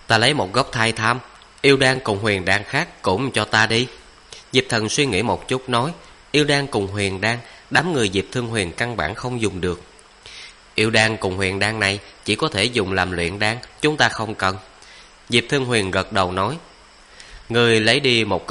Ta lấy một gốc thai tham, yêu đan cùng huyền đan khác cũng cho ta đi. Diệp Thần suy nghĩ một chút nói, yêu đan cùng huyền đan, đám người Diệp Thương Huyền căn bản không dùng được. Yêu đan cùng huyền đan này chỉ có thể dùng làm luyện đan, chúng ta không cần. Diệp Thương Huyền gật đầu nói, Ngươi lấy đi một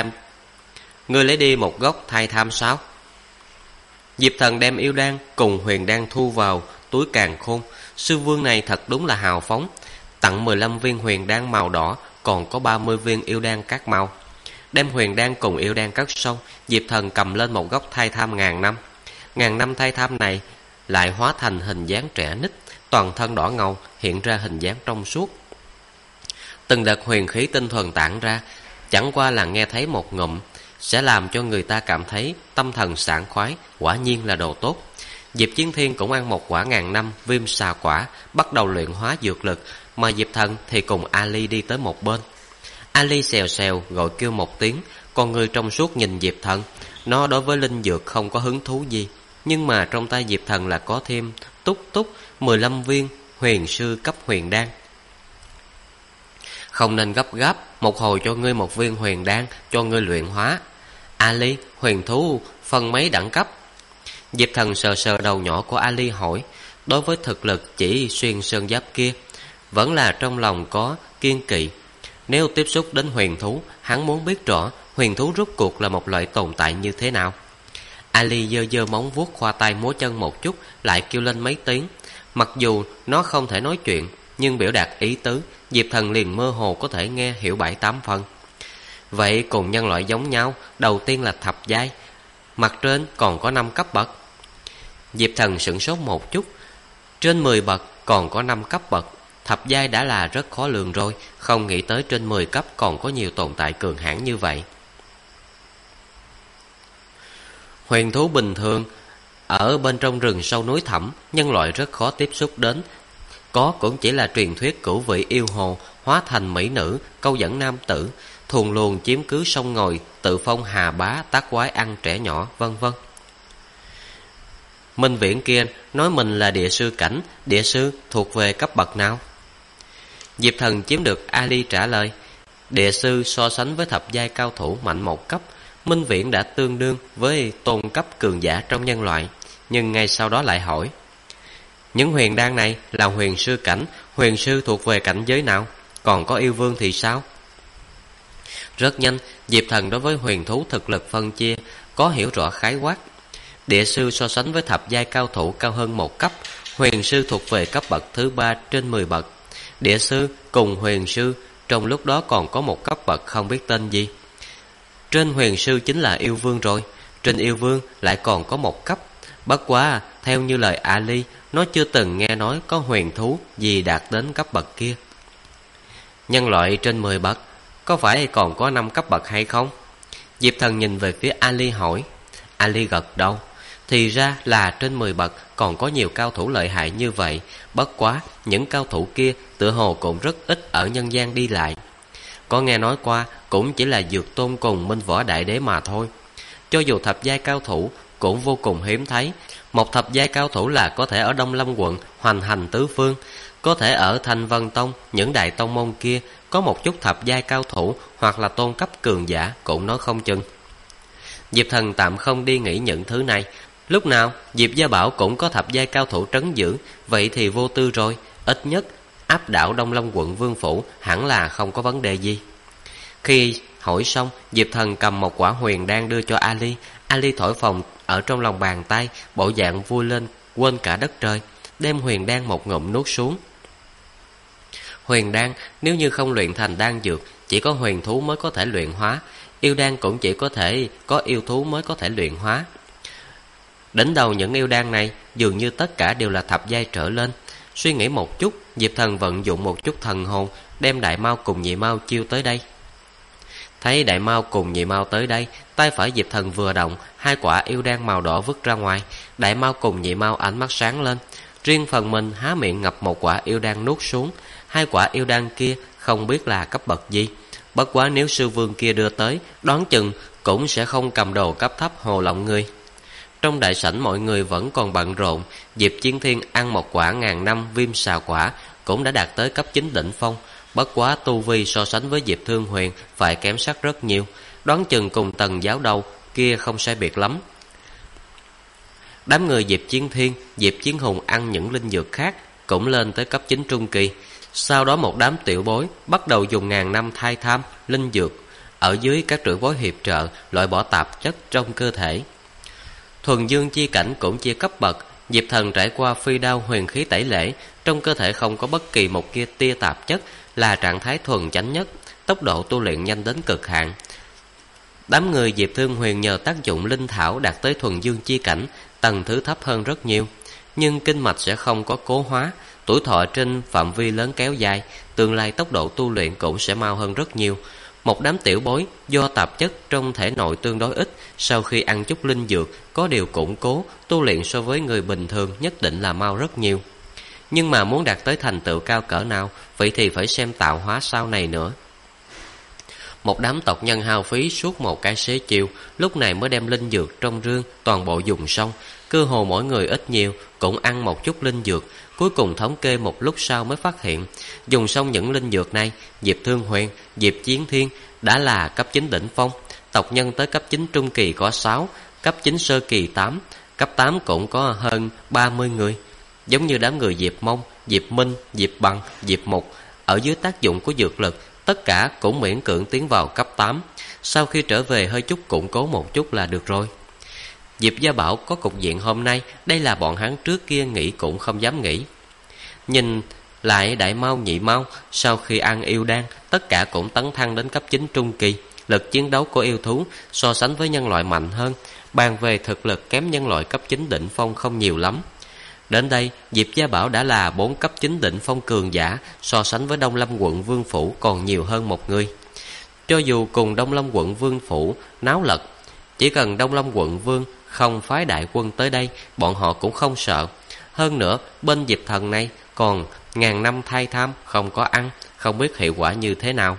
gốc thai tham sao? Diệp Thần đem yêu đan cùng huyền đan thu vào túi càn khôn. Sư vương này thật đúng là hào phóng, tặng 15 viên huyền đan màu đỏ, còn có 30 viên yêu đan các màu. Đem huyền đan cùng yêu đan cất xong, Diệp Thần cầm lên một gốc thai tham ngàn năm. Ngàn năm thai tham này lại hóa thành hình dáng trẻ nít, toàn thân đỏ ngầu, hiện ra hình dáng trong suốt. Từng đợt huyền khí tinh thuần tản ra, chẳng qua là nghe thấy một ngụm sẽ làm cho người ta cảm thấy tâm thần sảng khoái, quả nhiên là đồ tốt. Diệp Chiến Thiên cũng ăn một quả ngàn năm viêm xà quả, bắt đầu luyện hóa dược lực, mà Diệp Thần thì cùng Ali đi tới một bên. Ali xèo xèo gọi kêu một tiếng, con người trong suốt nhìn Diệp Thần. Nó đối với linh dược không có hứng thú gì, nhưng mà trong tay Diệp Thần là có thêm túc 15 viên huyền sư cấp huyền đan. Không nên gấp gáp, một hồi cho ngươi một viên huyền đan, cho ngươi luyện hóa. Ali, huyền thú phân mấy đẳng cấp? Diệp Thần sờ sờ đầu nhỏ của Ali hỏi. Đối với thực lực chỉ xuyên sơn giáp kia, vẫn là trong lòng có kiên kỵ. Nếu tiếp xúc đến huyền thú, hắn muốn biết rõ huyền thú rốt cuộc là một loại tồn tại như thế nào. Ali giơ giơ móng vuốt, khoa tay múa chân một chút, lại kêu lên mấy tiếng. Mặc dù nó không thể nói chuyện, nhưng biểu đạt ý tứ, Diệp Thần liền mơ hồ có thể nghe hiểu 7-8 phần. Vậy cùng nhân loại giống nhau, đầu tiên là thập giai, mặt trên còn có 5 cấp bậc. Diệp Thần sửng sốt một chút, trên 10 bậc còn có 5 cấp bậc. Thập giai đã là rất khó lường rồi, không nghĩ tới trên 10 cấp còn có nhiều tồn tại cường hãn như vậy. Huyền thú bình thường ở bên trong rừng sâu núi thẳm, nhân loại rất khó tiếp xúc đến. Có cũng chỉ là truyền thuyết cửu vị yêu hồ hóa thành mỹ nữ, câu dẫn nam tử, thuần luồng chiếm cứ sông ngòi, tự phong hà bá, tác quái ăn trẻ nhỏ, vân vân. Minh Viễn kia nói mình là địa sư cảnh, địa sư thuộc về cấp bậc nào? Diệp Thần chiếm được Ali trả lời, địa sư so sánh với thập giai cao thủ mạnh một cấp, Minh Viễn đã tương đương với tôn cấp cường giả trong nhân loại. Nhưng ngay sau đó lại hỏi, những huyền đan này là huyền sư cảnh, huyền sư thuộc về cảnh giới nào? Còn có yêu vương thì sao? Rất nhanh, Diệp Thần đối với huyền thú thực lực phân chia có hiểu rõ khái quát. Địa sư so sánh với thập giai cao thủ cao hơn một cấp, huyền sư thuộc về cấp bậc thứ 3 trên 10 bậc. Địa sư cùng huyền sư trong lúc đó còn có một cấp bậc không biết tên gì. Trên huyền sư chính là yêu vương rồi, trên yêu vương lại còn có một cấp. Bất quá theo như lời Ali, nó chưa từng nghe nói có huyền thú gì đạt đến cấp bậc kia. Nhân loại trên 10 bậc, có phải còn có 5 cấp bậc hay không? Diệp Thần nhìn về phía Ali hỏi. Ali gật đầu. Thì ra là trên 10 bậc còn có nhiều cao thủ lợi hại như vậy. Bất quá những cao thủ kia tựa hồ cũng rất ít ở nhân gian đi lại. Có nghe nói qua cũng chỉ là Dược Tôn cùng Minh Võ Đại Đế mà thôi. Cho dù thập giai cao thủ cũng vô cùng hiếm thấy. Một thập giai cao thủ là có thể ở Đông Lâm quận hoành hành tứ phương, có thể ở Thanh Vân Tông, những đại tông môn kia có một chút thập giai cao thủ hoặc là tôn cấp cường giả cũng nói không chừng. Diệp Thần tạm không đi nghĩ những thứ này. Lúc nào Diệp Gia Bảo cũng có thập giai cao thủ trấn giữ, vậy thì vô tư rồi. Ít nhất áp đảo Đông Lâm quận vương phủ hẳn là không có vấn đề gì. Khi hỏi xong, Diệp Thần cầm một quả huyền đan đưa cho Ali. Ali thổi phồng ở trong lòng bàn tay, bộ dạng vui lên quên cả đất trời, đem huyền đan một ngụm nuốt xuống. Huyền đan nếu như không luyện thành đan dược, chỉ có huyền thú mới có thể luyện hóa. Yêu đan cũng chỉ có thể có yêu thú mới có thể luyện hóa. Đỉnh đầu những yêu đan này dường như tất cả đều là thập giai trở lên. Suy nghĩ một chút, Diệp Thần vận dụng một chút thần hồn, đem Đại Mao cùng Nhị Mao chiêu tới đây. Thấy Đại Mao cùng Nhị Mao tới đây, tay phải Diệp Thần vừa động, hai quả yêu đan màu đỏ vứt ra ngoài. Đại Mao cùng Nhị Mao ánh mắt sáng lên, riêng phần mình há miệng ngập một quả yêu đan nuốt xuống. Hai quả yêu đan kia không biết là cấp bậc gì. Bất quá nếu sư vương kia đưa tới, đoán chừng cũng sẽ không cầm đồ cấp thấp hồ lộng người. Trong đại sảnh mọi người vẫn còn bận rộn. Diệp Chiến Thiên ăn một quả ngàn năm viêm xà quả cũng đã đạt tới cấp 9 đỉnh phong. Bất quá tu vi so sánh với Diệp Thương Huyền phải kém sắc rất nhiều, đoán chừng cùng Tần giáo đầu kia không sai biệt lắm. Đám người Diệp Chiến Thiên, Diệp Chiến Hùng ăn những linh dược khác cũng lên tới cấp 9 trung kỳ. Sau đó một đám tiểu bối bắt đầu dùng ngàn năm thai tham linh dược ở dưới các trưởng bối hiệp trợ loại bỏ tạp chất trong cơ thể. Thuần dương chi cảnh cũng chia cấp bậc. Diệp Thần trải qua phi đao huyền khí tẩy lễ, trong cơ thể không có bất kỳ một tia tạp chất, là trạng thái thuần chánh nhất, tốc độ tu luyện nhanh đến cực hạn. Đám người Diệp Thương Huyền nhờ tác dụng linh thảo đạt tới thuần dương chi cảnh, tầng thứ thấp hơn rất nhiều, nhưng kinh mạch sẽ không có cố hóa, tuổi thọ trên phạm vi lớn kéo dài, tương lai tốc độ tu luyện cũng sẽ mau hơn rất nhiều. Một đám tiểu bối do tạp chất trong thể nội tương đối ít, sau khi ăn chút linh dược có điều củng cố, tu luyện so với người bình thường nhất định là mau rất nhiều. Nhưng mà muốn đạt tới thành tựu cao cỡ nào, vậy thì phải xem tạo hóa sau này nữa. Một đám tộc nhân hao phí suốt một cái xế chiều, lúc này mới đem linh dược trong rương toàn bộ dùng xong. Cơ hồ mỗi người ít nhiều cũng ăn một chút linh dược. Cuối cùng thống kê một lúc sau mới phát hiện, dùng xong những linh dược này, Diệp Thương Huyền, Diệp Chiến Thiên đã là cấp 9 đỉnh phong. Tộc nhân tới cấp 9 trung kỳ có 6, cấp 9 sơ kỳ 8, cấp 8 cũng có hơn 30 người. Giống như đám người Diệp Mông, Diệp Minh, Diệp Bằng, Diệp Mục, ở dưới tác dụng của dược lực, tất cả cũng miễn cưỡng tiến vào cấp 8. Sau khi trở về hơi chút củng cố một chút là được rồi. Diệp Gia Bảo có cục diện hôm nay, đây là bọn hắn trước kia nghĩ cũng không dám nghĩ. Nhìn lại Đại Mao, Nhị Mao, sau khi ăn yêu đan, tất cả cũng tấn thăng đến cấp 9 trung kỳ. Lực chiến đấu của yêu thú so sánh với nhân loại mạnh hơn, bàn về thực lực kém nhân loại cấp 9 đỉnh phong không nhiều lắm. Đến đây, Diệp Gia Bảo đã là 4 cấp 9 đỉnh phong cường giả, so sánh với Đông Lâm quận Vương Phủ còn nhiều hơn một người. Cho dù cùng Đông Lâm quận Vương Phủ náo lật, chỉ cần Đông Lâm quận Vương không phái đại quân tới đây, bọn họ cũng không sợ. Hơn nữa, bên Diệp Thần này còn ngàn năm thai tham không có ăn, không biết hiệu quả như thế nào.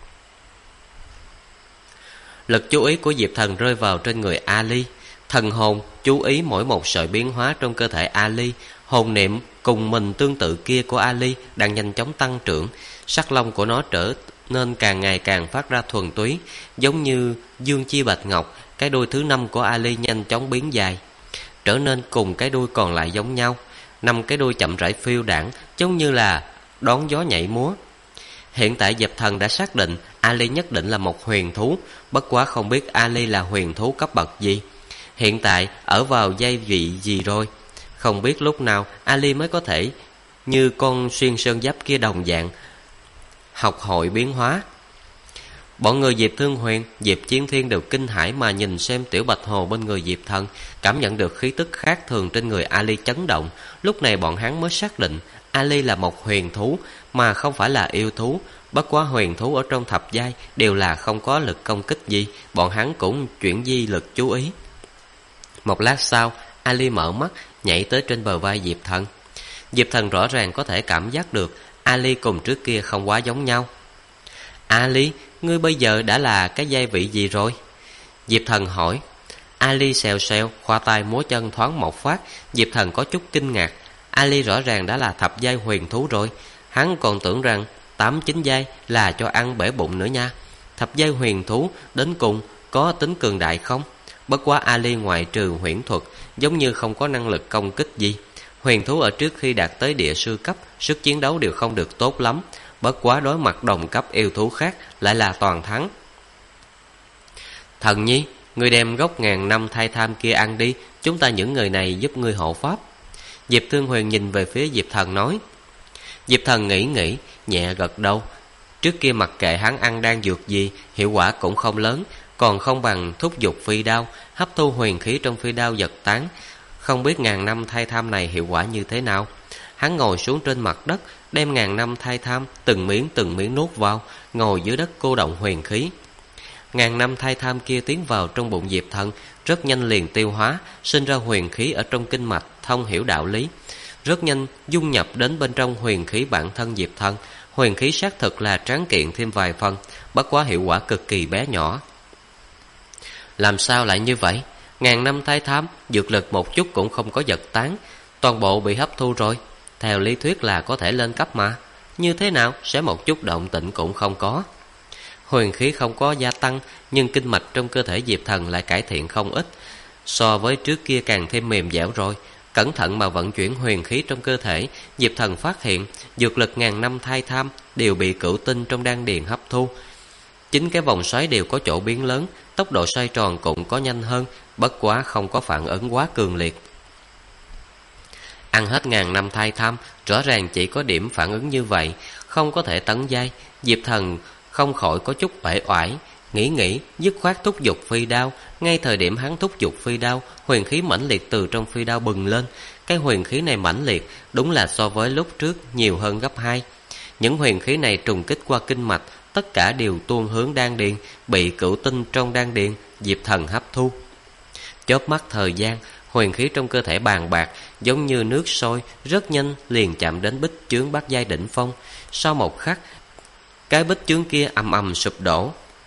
Lực chú ý của Diệp Thần rơi vào trên người Ali. Thần hồn chú ý mỗi một sợi biến hóa trong cơ thể Ali. Hồn niệm cùng mình tương tự kia của Ali đang nhanh chóng tăng trưởng. Sắc lông của nó trở nên càng ngày càng phát ra thuần túy, giống như dương chi bạch ngọc. Cái đuôi thứ 5 của Ali nhanh chóng biến dài, trở nên cùng cái đuôi còn lại giống nhau. 5 cái đuôi chậm rãi phiêu đãng, giống như là đón gió nhảy múa. Hiện tại Diệp Thần đã xác định Ali nhất định là một huyền thú, bất quá không biết Ali là huyền thú cấp bậc gì, hiện tại ở vào giai vị gì rồi. Không biết lúc nào Ali mới có thể như con xuyên sơn giáp kia đồng dạng học hội biến hóa. Bọn người Diệp Thương Huyền, Diệp Chiến Thiên đều kinh hãi mà nhìn xem Tiểu Bạch Hồ bên người Diệp Thần, cảm nhận được khí tức khác thường trên người Ali chấn động. Lúc này bọn hắn mới xác định Ali là một huyền thú mà không phải là yêu thú. Bất quá huyền thú ở trong thập giai đều là không có lực công kích gì, bọn hắn cũng chuyển di lực chú ý. Một lát sau, Ali mở mắt, nhảy tới trên bờ vai Diệp Thần. Diệp Thần rõ ràng có thể cảm giác được Ali cùng trước kia không quá giống nhau. Ali, ngươi bây giờ đã là cái giai vị gì rồi? Diệp Thần hỏi. Ali xèo xèo, khoa tay múa chân thoáng một phát. Diệp Thần có chút kinh ngạc. Ali rõ ràng đã là thập giai huyền thú rồi. Hắn còn tưởng rằng 8-9 giai là cho ăn bể bụng nữa nha. Thập giai huyền thú đến cùng có tính cường đại không? Bất quá Ali ngoại trừ huyễn thuật, giống như không có năng lực công kích gì. Huyền thú ở trước khi đạt tới địa sư cấp, sức chiến đấu đều không được tốt lắm. Bất quá đối mặt đồng cấp yêu thú khác lại là toàn thắng. Thần nhi, ngươi đem gốc ngàn năm thai tham kia ăn đi, chúng ta những người này giúp ngươi hộ pháp. Diệp Thương Huyền nhìn về phía Diệp Thần nói. Diệp Thần nghĩ, nhẹ gật đầu. Trước kia mặc kệ hắn ăn đan dược gì, hiệu quả cũng không lớn, còn không bằng thúc giục phi đao, hấp thu huyền khí trong phi đao giật tán. Không biết ngàn năm thai tham này hiệu quả như thế nào. Hắn ngồi xuống trên mặt đất, đem ngàn năm thai tham từng miếng nuốt vào, ngồi dưới đất cô động huyền khí. Ngàn năm thai tham kia tiến vào trong bụng Diệp Thần, rất nhanh liền tiêu hóa, sinh ra huyền khí ở trong kinh mạch, thông hiểu đạo lý. Rất nhanh dung nhập đến bên trong huyền khí bản thân Diệp Thần. Huyền khí xác thực là tráng kiện thêm vài phần, bất quá hiệu quả cực kỳ bé nhỏ. Làm sao lại như vậy? Ngàn năm thai tham, dược lực một chút cũng không có giật tán, toàn bộ bị hấp thu rồi. Theo lý thuyết là có thể lên cấp mà. như thế nào sẽ một chút động tĩnh cũng không có. Huyền khí không có gia tăng, nhưng kinh mạch trong cơ thể Diệp Thần lại cải thiện không ít, so với trước kia càng thêm mềm dẻo rồi. Cẩn thận mà vận chuyển huyền khí trong cơ thể, Diệp Thần phát hiện dược lực ngàn năm thai tham đều bị cửu tinh trong đan điền hấp thu. Chính cái vòng xoáy đều có chỗ biến lớn, tốc độ xoay tròn cũng có nhanh hơn, bất quá không có phản ứng quá cường liệt. Ăn hết ngàn năm thai tham, rõ ràng chỉ có điểm phản ứng như vậy, không có thể tấn giai. Diệp Thần không khỏi có chút uể oải, nghĩ dứt khoát thúc giục phi đao. Ngay thời điểm hắn thúc giục phi đao, huyền khí mãnh liệt từ trong phi đao bừng lên. Cái huyền khí này mãnh liệt đúng là so với lúc trước nhiều hơn gấp 2. Những huyền khí này trùng kích qua kinh mạch, tất cả đều tuôn hướng đan điền, bị cửu tinh trong đan điền Diệp Thần hấp thu. Chớp mắt thời gian, huyền khí trong cơ thể bàn bạc giống như nước sôi, rất nhanh liền chạm đến bích chướng bát giai đỉnh phong. Sau một khắc, cái bích chướng kia ầm ầm sụp đổ.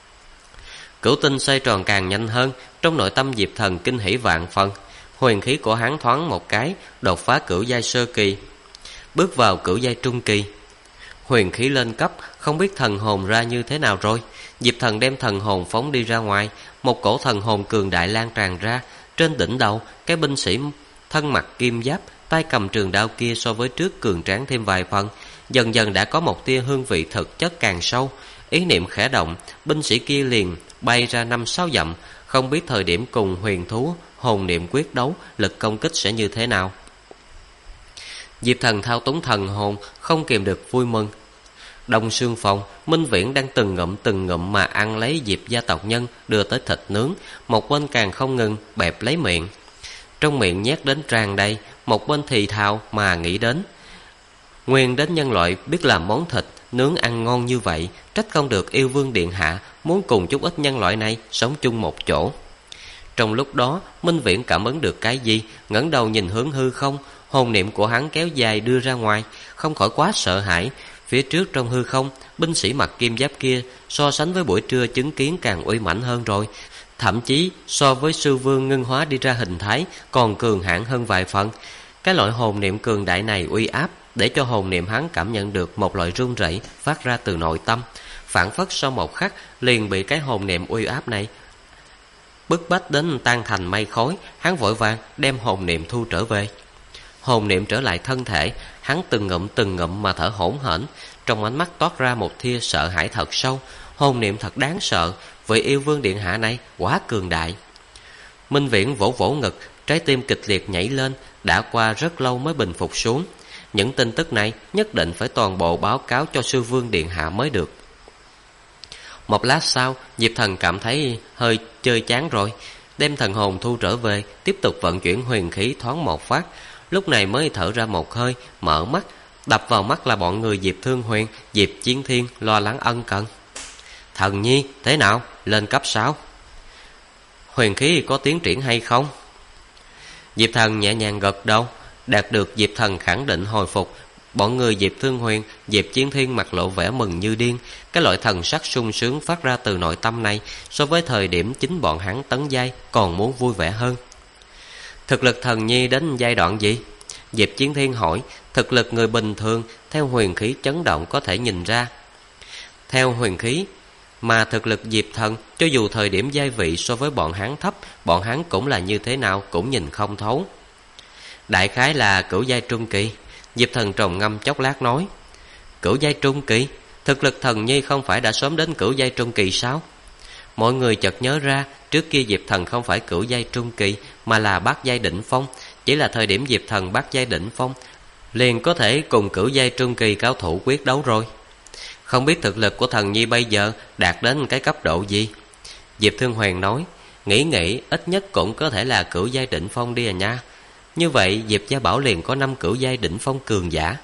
Cửu tinh xoay tròn càng nhanh hơn, trong nội tâm Diệp Thần kinh hỉ vạn phần. Huyền khí của hắn thoáng một cái đột phá cửu giai sơ kỳ, bước vào cửu giai trung kỳ. Huyền khí lên cấp, không biết thần hồn ra như thế nào rồi. Diệp Thần đem thần hồn phóng đi ra ngoài, một cổ thần hồn cường đại lan tràn ra. Trên đỉnh đầu, cái binh sĩ thân mặc kim giáp, tay cầm trường đao kia so với trước cường tráng thêm vài phần, dần dần đã có một tia hương vị thực chất càng sâu. Ý niệm khẽ động, binh sĩ kia liền bay ra 5-6 dặm, không biết thời điểm cùng huyền thú hồn niệm quyết đấu, lực công kích sẽ như thế nào. Diệp Thần thao túng thần hồn, không kìm được vui mừng. Đông xương phòng, Minh Viễn đang từng ngụm mà ăn lấy Diệp gia tộc nhân đưa tới thịt nướng, một bên càng không ngừng bẹp lấy miệng. Trong miệng nhét đến tràn đầy, một bên thì thào mà nghĩ đến. Nguyên đến nhân loại biết làm món thịt nướng ăn ngon như vậy, trách không được yêu vương điện hạ muốn cùng chút ít nhân loại này sống chung một chỗ. Trong lúc đó, Minh Viễn cảm ứng được cái gì, ngẩng đầu nhìn hướng hư không, hồn niệm của hắn kéo dài đưa ra ngoài, không khỏi quá sợ hãi. Phía trước trong hư không, binh sĩ mặc kim giáp kia so sánh với buổi trưa chứng kiến càng uy mãnh hơn rồi, thậm chí so với sư vương ngưng hóa đi ra hình thái còn cường hãn hơn vài phần. Cái loại hồn niệm cường đại này uy áp để cho hồn niệm hắn cảm nhận được một loại run rẩy phát ra từ nội tâm, phảng phất sau một khắc liền bị cái hồn niệm uy áp này bức bách đến tan thành mây khói. Hắn vội vàng đem hồn niệm thu trở về. Hồn niệm trở lại thân thể, hắn từng ngụm mà thở hổn hển, trong ánh mắt toát ra một tia sợ hãi thật sâu. Hồn niệm thật đáng sợ, vị yêu vương điện hạ này quá cường đại. Minh Viễn vỗ vỗ ngực, trái tim kịch liệt nhảy lên, đã qua rất lâu mới bình phục xuống. Những tin tức này nhất định phải toàn bộ báo cáo cho sư vương điện hạ mới được. Một lát sau, Diệp Thần cảm thấy hơi chơi chán rồi, đem thần hồn thu trở về, tiếp tục vận chuyển huyền khí thoáng một phát. Lúc này mới thở ra một hơi, mở mắt. Đập vào mắt là bọn người Diệp Thương Huyền, Diệp Chiến Thiên lo lắng ân cần. Thần nhi, thế nào? Lên cấp 6. Huyền khí có tiến triển hay không? Diệp Thần nhẹ nhàng gật đầu. Đạt được Diệp Thần khẳng định hồi phục, bọn người Diệp Thương Huyền, Diệp Chiến Thiên mặt lộ vẻ mừng như điên. Cái loại thần sắc sung sướng phát ra từ nội tâm này, so với thời điểm chính bọn hắn tấn giai còn muốn vui vẻ hơn. Thực lực thần nhi đến giai đoạn gì? Diệp Chiến Thiên hỏi. Thực lực người bình thường theo huyền khí chấn động có thể nhìn ra. Theo huyền khí mà thực lực Diệp Thần, cho dù thời điểm giai vị so với bọn hắn thấp, bọn hắn cũng là như thế nào cũng nhìn không thấu. Đại khái là cửu giai trung kỳ. Diệp Thần trầm ngâm chốc lát nói. Cửu giai trung kỳ? Thực lực thần nhi không phải đã sớm đến cửu giai trung kỳ sao? Mọi người chợt nhớ ra, trước kia Diệp Thần không phải cửu giai trung kỳ mà là bát giai đỉnh phong. Chỉ là thời điểm Diệp Thần bát giai đỉnh phong liền có thể cùng cửu giai trung kỳ cao thủ quyết đấu rồi. Không biết thực lực của thần nhi bây giờ đạt đến cái cấp độ gì? Diệp Thương Huyền nói. Nghĩ ít nhất cũng có thể là cửu giai đỉnh phong đi à nha. Như vậy Diệp Gia Bảo liền có 5 cửu giai đỉnh phong cường giả.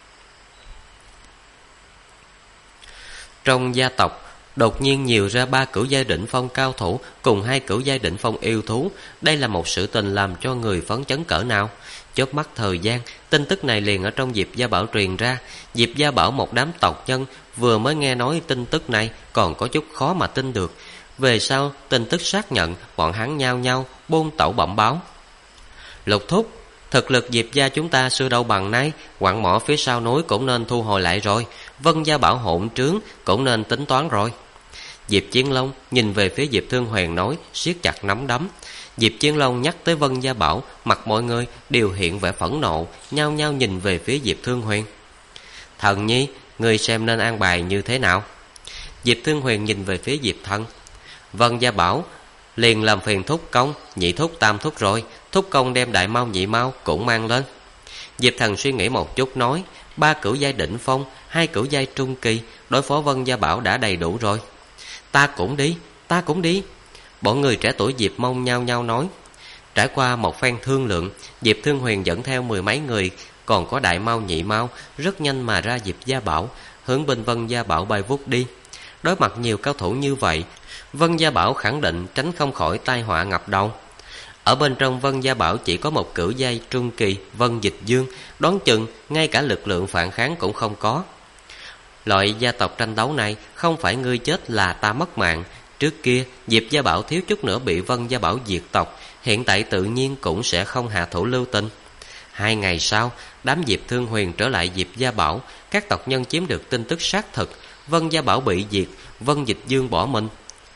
Trong gia tộc đột nhiên nhiều ra 3 cửu giai đỉnh phong cao thủ cùng 2 cửu giai đỉnh phong yêu thú. Đây là một sự tình làm cho người phấn chấn cỡ nào. Chớp mắt thời gian, tin tức này liền ở trong Diệp Gia Bảo truyền ra. Diệp Gia Bảo một đám tộc nhân vừa mới nghe nói tin tức này còn có chút khó mà tin được. Về sau tin tức xác nhận, bọn hắn nhao nhao buôn tẩu bẩm báo. Lục thúc, Thực lực Diệp gia chúng ta xưa đâu bằng nay, quặng mỏ phía sau núi cũng nên thu hồi lại rồi, Vân gia bảo hỗn trướng cũng nên tính toán rồi. Diệp Chiến Long nhìn về phía Diệp Thương Huyền nói, siết chặt nắm đấm. Diệp Chiến Long nhắc tới Vân gia bảo, mặt mọi người đều hiện vẻ phẫn nộ, nhao nhao nhìn về phía Diệp Thương Huyền. Thần nhi, ngươi xem nên an bài như thế nào? Diệp Thương Huyền nhìn về phía Diệp Thần. Vân gia bảo liền làm phiền Thúc Công, Nhị Thúc, Tam Thúc rồi, Thúc Công đem Đại Mao, Nhị Mao cũng mang lên. Diệp Thần suy nghĩ một chút nói, 3 cửu giai đỉnh phong, 2 cửu giai trung kỳ, đối phó Vân gia bảo đã đầy đủ rồi. Ta cũng đi, ta cũng đi. Bọn người trẻ tuổi Diệp Mông nhao nhao nói. Trải qua một phen thương lượng, Diệp Thương Huyền dẫn theo 10 mấy người, còn có Đại Mao, Nhị Mao, rất nhanh mà ra Diệp gia bảo, hướng bên Vân gia bảo bay vút đi. Đối mặt nhiều cao thủ như vậy, Vân gia bảo khẳng định tránh không khỏi tai họa ngập đầu. Ở bên trong Vân gia bảo chỉ có một cửu giai trung kỳ Vân Dịch Dương, đoán chừng ngay cả lực lượng phản kháng cũng không có. Loại gia tộc tranh đấu này không phải ngươi chết là ta mất mạng. Trước kia Diệp gia bảo thiếu chút nữa bị Vân gia bảo diệt tộc, hiện tại tự nhiên cũng sẽ không hạ thủ lưu tình. 2 ngày sau, đám Diệp Thương Huyền trở lại Diệp gia bảo, các tộc nhân chiếm được tin tức xác thực, Vân gia bảo bị diệt, Vân Dịch Dương bỏ mình.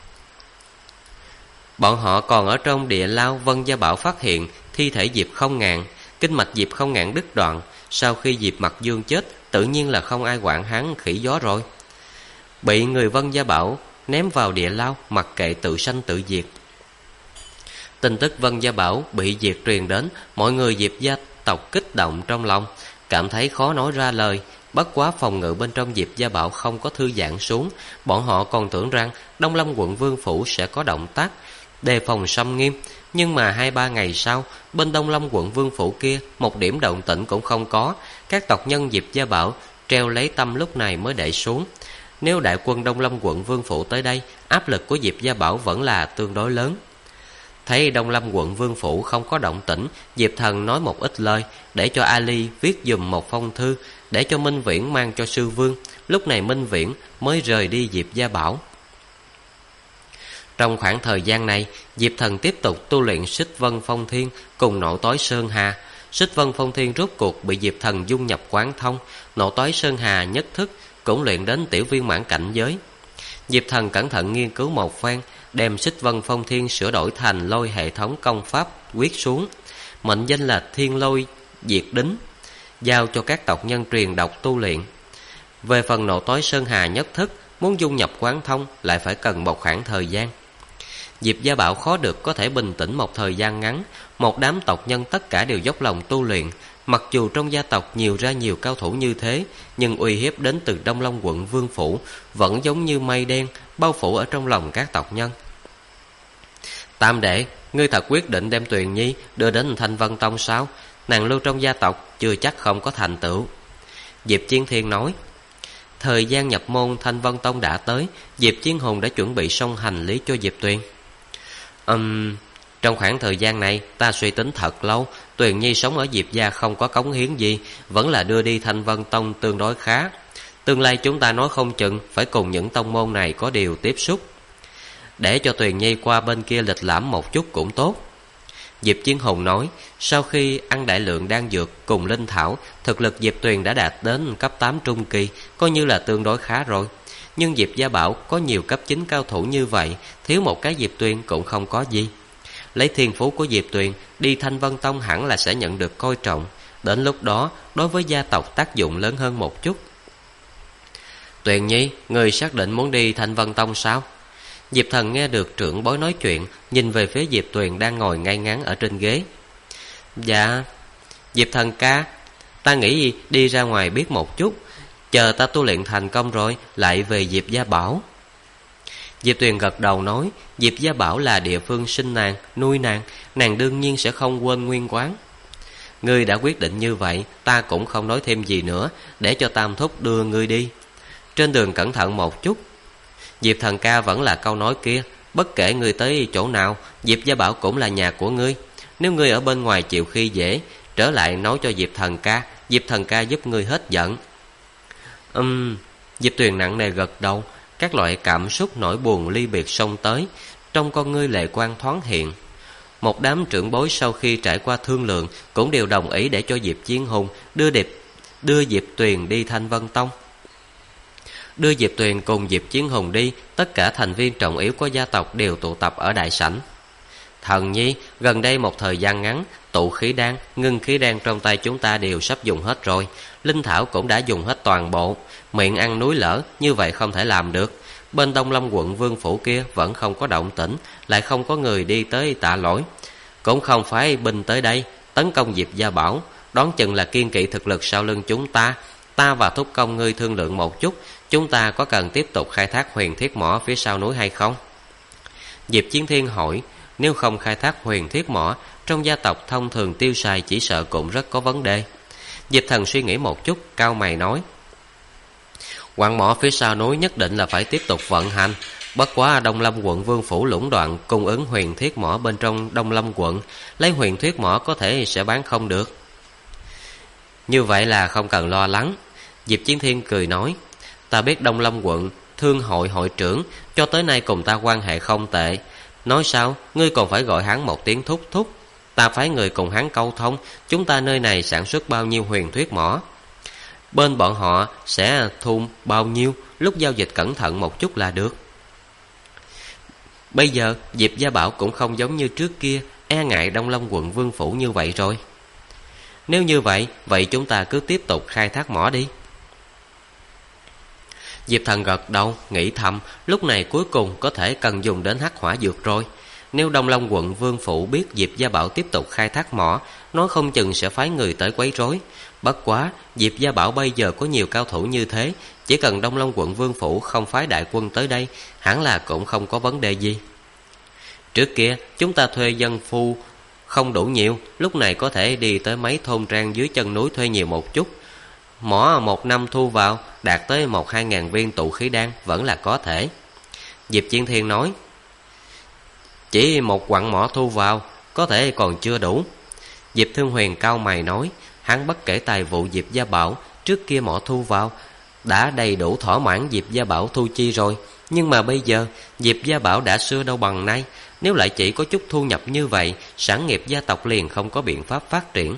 Bọn họ còn ở trong địa lao Vân gia bảo phát hiện thi thể Diệp Không Ngạn, kinh mạch Diệp Không Ngạn đứt đoạn. Sau khi Diệp Mặc Dương chết, tự nhiên là không ai quản hắn khỉ gió rồi. Bị người Vân gia bảo ném vào địa lao, mặc kệ tự sanh tự diệt. Tin tức Vân gia bảo bị diệt truyền đến, mọi người Diệp gia tộc kích động trong lòng, cảm thấy khó nói ra lời. Bất quá phòng ngự bên trong Diệp gia bảo không có thư giãn xuống, bọn họ còn tưởng rằng Đông Lâm quận Vương phủ sẽ có động tác, đề phòng xâm nghiêm. Nhưng mà 2-3 ngày sau, bên Đông Lâm quận Vương phủ kia một điểm động tĩnh cũng không có. Các tộc nhân Diệp gia bảo treo lấy tâm lúc này mới để xuống. Nếu đại quân Đông Lâm quận Vương phủ tới đây, áp lực của Diệp gia bảo vẫn là tương đối lớn. Thấy Đông Lâm quận Vương phủ không có động tĩnh, Diệp Thần nói một ít lời, để cho Ali viết dùm một phong thư, để cho Minh Viễn mang cho sư vương. Lúc này Minh Viễn mới rời đi Diệp gia bảo. Trong khoảng thời gian này, Diệp Thần tiếp tục tu luyện Xích Vân Phong Thiên cùng Nộ Tối Sơn Hà. Xích Vân Phong Thiên rốt cuộc bị Diệp Thần dung nhập quán thông, Nộ Tối Sơn Hà nhất thức cũng luyện đến tiểu viên mãn cảnh giới. Diệp Thần cẩn thận nghiên cứu một phen, đem Xích Vân Phong Thiên sửa đổi thành lôi hệ thống công pháp quyết xuống, mệnh danh là Thiên Lôi Diệt Đính, giao cho các tộc nhân truyền đọc tu luyện. Về phần Nộ Tối Sơn Hà nhất thức, muốn dung nhập quán thông lại phải cần một khoảng thời gian. Diệp gia bảo khó được có thể bình tĩnh một thời gian ngắn. Một đám tộc nhân tất cả đều dốc lòng tu luyện. Mặc dù trong gia tộc nhiều ra nhiều cao thủ như thế, nhưng uy hiếp đến từ Đông Long quận Vương phủ vẫn giống như mây đen bao phủ ở trong lòng các tộc nhân. Tam đệ, ngươi thật quyết định đem Tuyền Nhi đưa đến Thanh Vân Tông sao? Nàng lưu trong gia tộc chưa chắc không có thành tựu. Diệp Chiến Thiên nói. Thời gian nhập môn Thanh Vân Tông đã tới, Diệp Chiến Hùng đã chuẩn bị xong hành lý cho Diệp Tuyền. Trong khoảng thời gian này ta suy tính thật lâu, Tuyền Nhi sống ở Diệp gia không có cống hiến gì, vẫn là đưa đi Thanh Vân Tông tương đối khá. Tương lai chúng ta nói không chừng phải cùng những tông môn này có điều tiếp xúc. Để cho Tuyền Nhi qua bên kia lịch lãm một chút cũng tốt. Diệp Chiến Hùng nói, sau khi ăn đại lượng đan dược cùng linh thảo, thực lực Diệp Tuyền đã đạt đến cấp 8 trung kỳ, coi như là tương đối khá rồi. Nhưng Diệp gia bảo có nhiều cấp 9 cao thủ như vậy, thiếu một cái Diệp Tuyền cũng không có gì. Lấy thiên phú của Diệp Tuyền, đi Thanh Vân Tông hẳn là sẽ nhận được coi trọng. Đến lúc đó, đối với gia tộc tác dụng lớn hơn một chút. Tuyền Nhi, người xác định muốn đi Thanh Vân Tông sao? Diệp Thần nghe được trưởng bối nói chuyện, nhìn về phía Diệp Tuyền đang ngồi ngay ngắn ở trên ghế. Dạ, Diệp Thần ca, ta nghĩ đi ra ngoài biết một chút, chờ ta tu luyện thành công rồi lại về Diệp gia bảo. Diệp Tuyền gật đầu nói, Diệp gia bảo là địa phương sinh nàng, nuôi nàng, nàng đương nhiên sẽ không quên nguyên quán. Ngươi đã quyết định như vậy, ta cũng không nói thêm gì nữa, để cho Tam Thúc đưa ngươi đi. Trên đường cẩn thận một chút. Diệp Thần ca vẫn là câu nói kia, bất kể ngươi tới chỗ nào, Diệp gia bảo cũng là nhà của ngươi. Nếu ngươi ở bên ngoài chịu khi dễ, trở lại nói cho Diệp Thần ca giúp ngươi hết giận. Diệp Tuyền nặng nề gật đầu, các loại cảm xúc nỗi buồn ly biệt xông tới, trong con ngươi lệ quang thoáng hiện. Một đám trưởng bối sau khi trải qua thương lượng cũng đều đồng ý để cho Diệp Chiến Hùng đưa Diệp Tuyền đi Thanh Vân Tông. Đưa Diệp Tuyền cùng Diệp Chiến Hùng đi, tất cả thành viên trọng yếu của gia tộc đều tụ tập ở đại sảnh. Thần nhi, gần đây một thời gian ngắn, tụ khí đan, ngưng khí đan trong tay chúng ta đều sắp dùng hết rồi. Linh thảo cũng đã dùng hết toàn bộ. Miệng ăn núi lở, như vậy không thể làm được. Bên Đông Lâm quận Vương phủ kia vẫn không có động tĩnh, lại không có người đi tới tạ lỗi. Cũng không phải binh tới đây tấn công Diệp Gia Bảo, đoán chừng là kiên kỵ thực lực sau lưng chúng ta. Ta và thúc công ngươi thương lượng một chút, chúng ta có cần tiếp tục khai thác huyền thiết mỏ phía sau núi hay không? Diệp Chiến Thiên hỏi. Nếu không khai thác huyền thiết mỏ, trong gia tộc thông thường tiêu xài chỉ sợ cũng rất có vấn đề. Diệp Thần suy nghĩ một chút, cau mày nói. Quặng mỏ phía sau núi nhất định là phải tiếp tục vận hành. Bất quá Đông Lâm quận Vương phủ lũng đoạn cung ứng huyền thiết mỏ bên trong Đông Lâm quận, lấy huyền thiết mỏ có thể sẽ bán không được. Như vậy là không cần lo lắng. Diệp Chiến Thiên cười nói. Ta biết Đông Lâm quận thương hội hội trưởng cho tới nay cùng ta quan hệ không tệ. Nói sao, ngươi còn phải gọi hắn một tiếng thúc thúc. Ta phái người cùng hắn câu thông, chúng ta nơi này sản xuất bao nhiêu huyền thuyết mỏ, bên bọn họ sẽ thu bao nhiêu, lúc giao dịch cẩn thận một chút là được. Bây giờ Diệp Gia Bảo cũng không giống như trước kia e ngại Đông Lâm quận Vương phủ như vậy rồi. Nếu như vậy, vậy chúng ta cứ tiếp tục khai thác mỏ đi. Diệp Thần gật đầu, nghĩ thầm, lúc này cuối cùng có thể cần dùng đến hắc hỏa dược rồi. Nếu Đông Long quận Vương phủ biết Diệp Gia Bảo tiếp tục khai thác mỏ, nó không chừng sẽ phái người tới quấy rối. Bất quá, Diệp Gia Bảo bây giờ có nhiều cao thủ như thế, chỉ cần Đông Long quận Vương phủ không phái đại quân tới đây, hẳn là cũng không có vấn đề gì. Trước kia, chúng ta thuê dân phu không đủ nhiều, lúc này có thể đi tới mấy thôn trang dưới chân núi thuê nhiều một chút. Mỏ một năm thu vào đạt tới 1-2 ngàn viên tụ khí đan vẫn là có thể. Diệp Chiến Thiên nói. Chỉ một quặng mỏ thu vào có thể còn chưa đủ. Diệp Thương Huyền cau mày nói. Hắn bất kể tài vụ Diệp Gia Bảo, trước kia mỏ thu vào đã đầy đủ thỏa mãn Diệp Gia Bảo thu chi rồi. Nhưng mà bây giờ Diệp Gia Bảo đã xưa đâu bằng nay, nếu lại chỉ có chút thu nhập như vậy, sản nghiệp gia tộc liền không có biện pháp phát triển.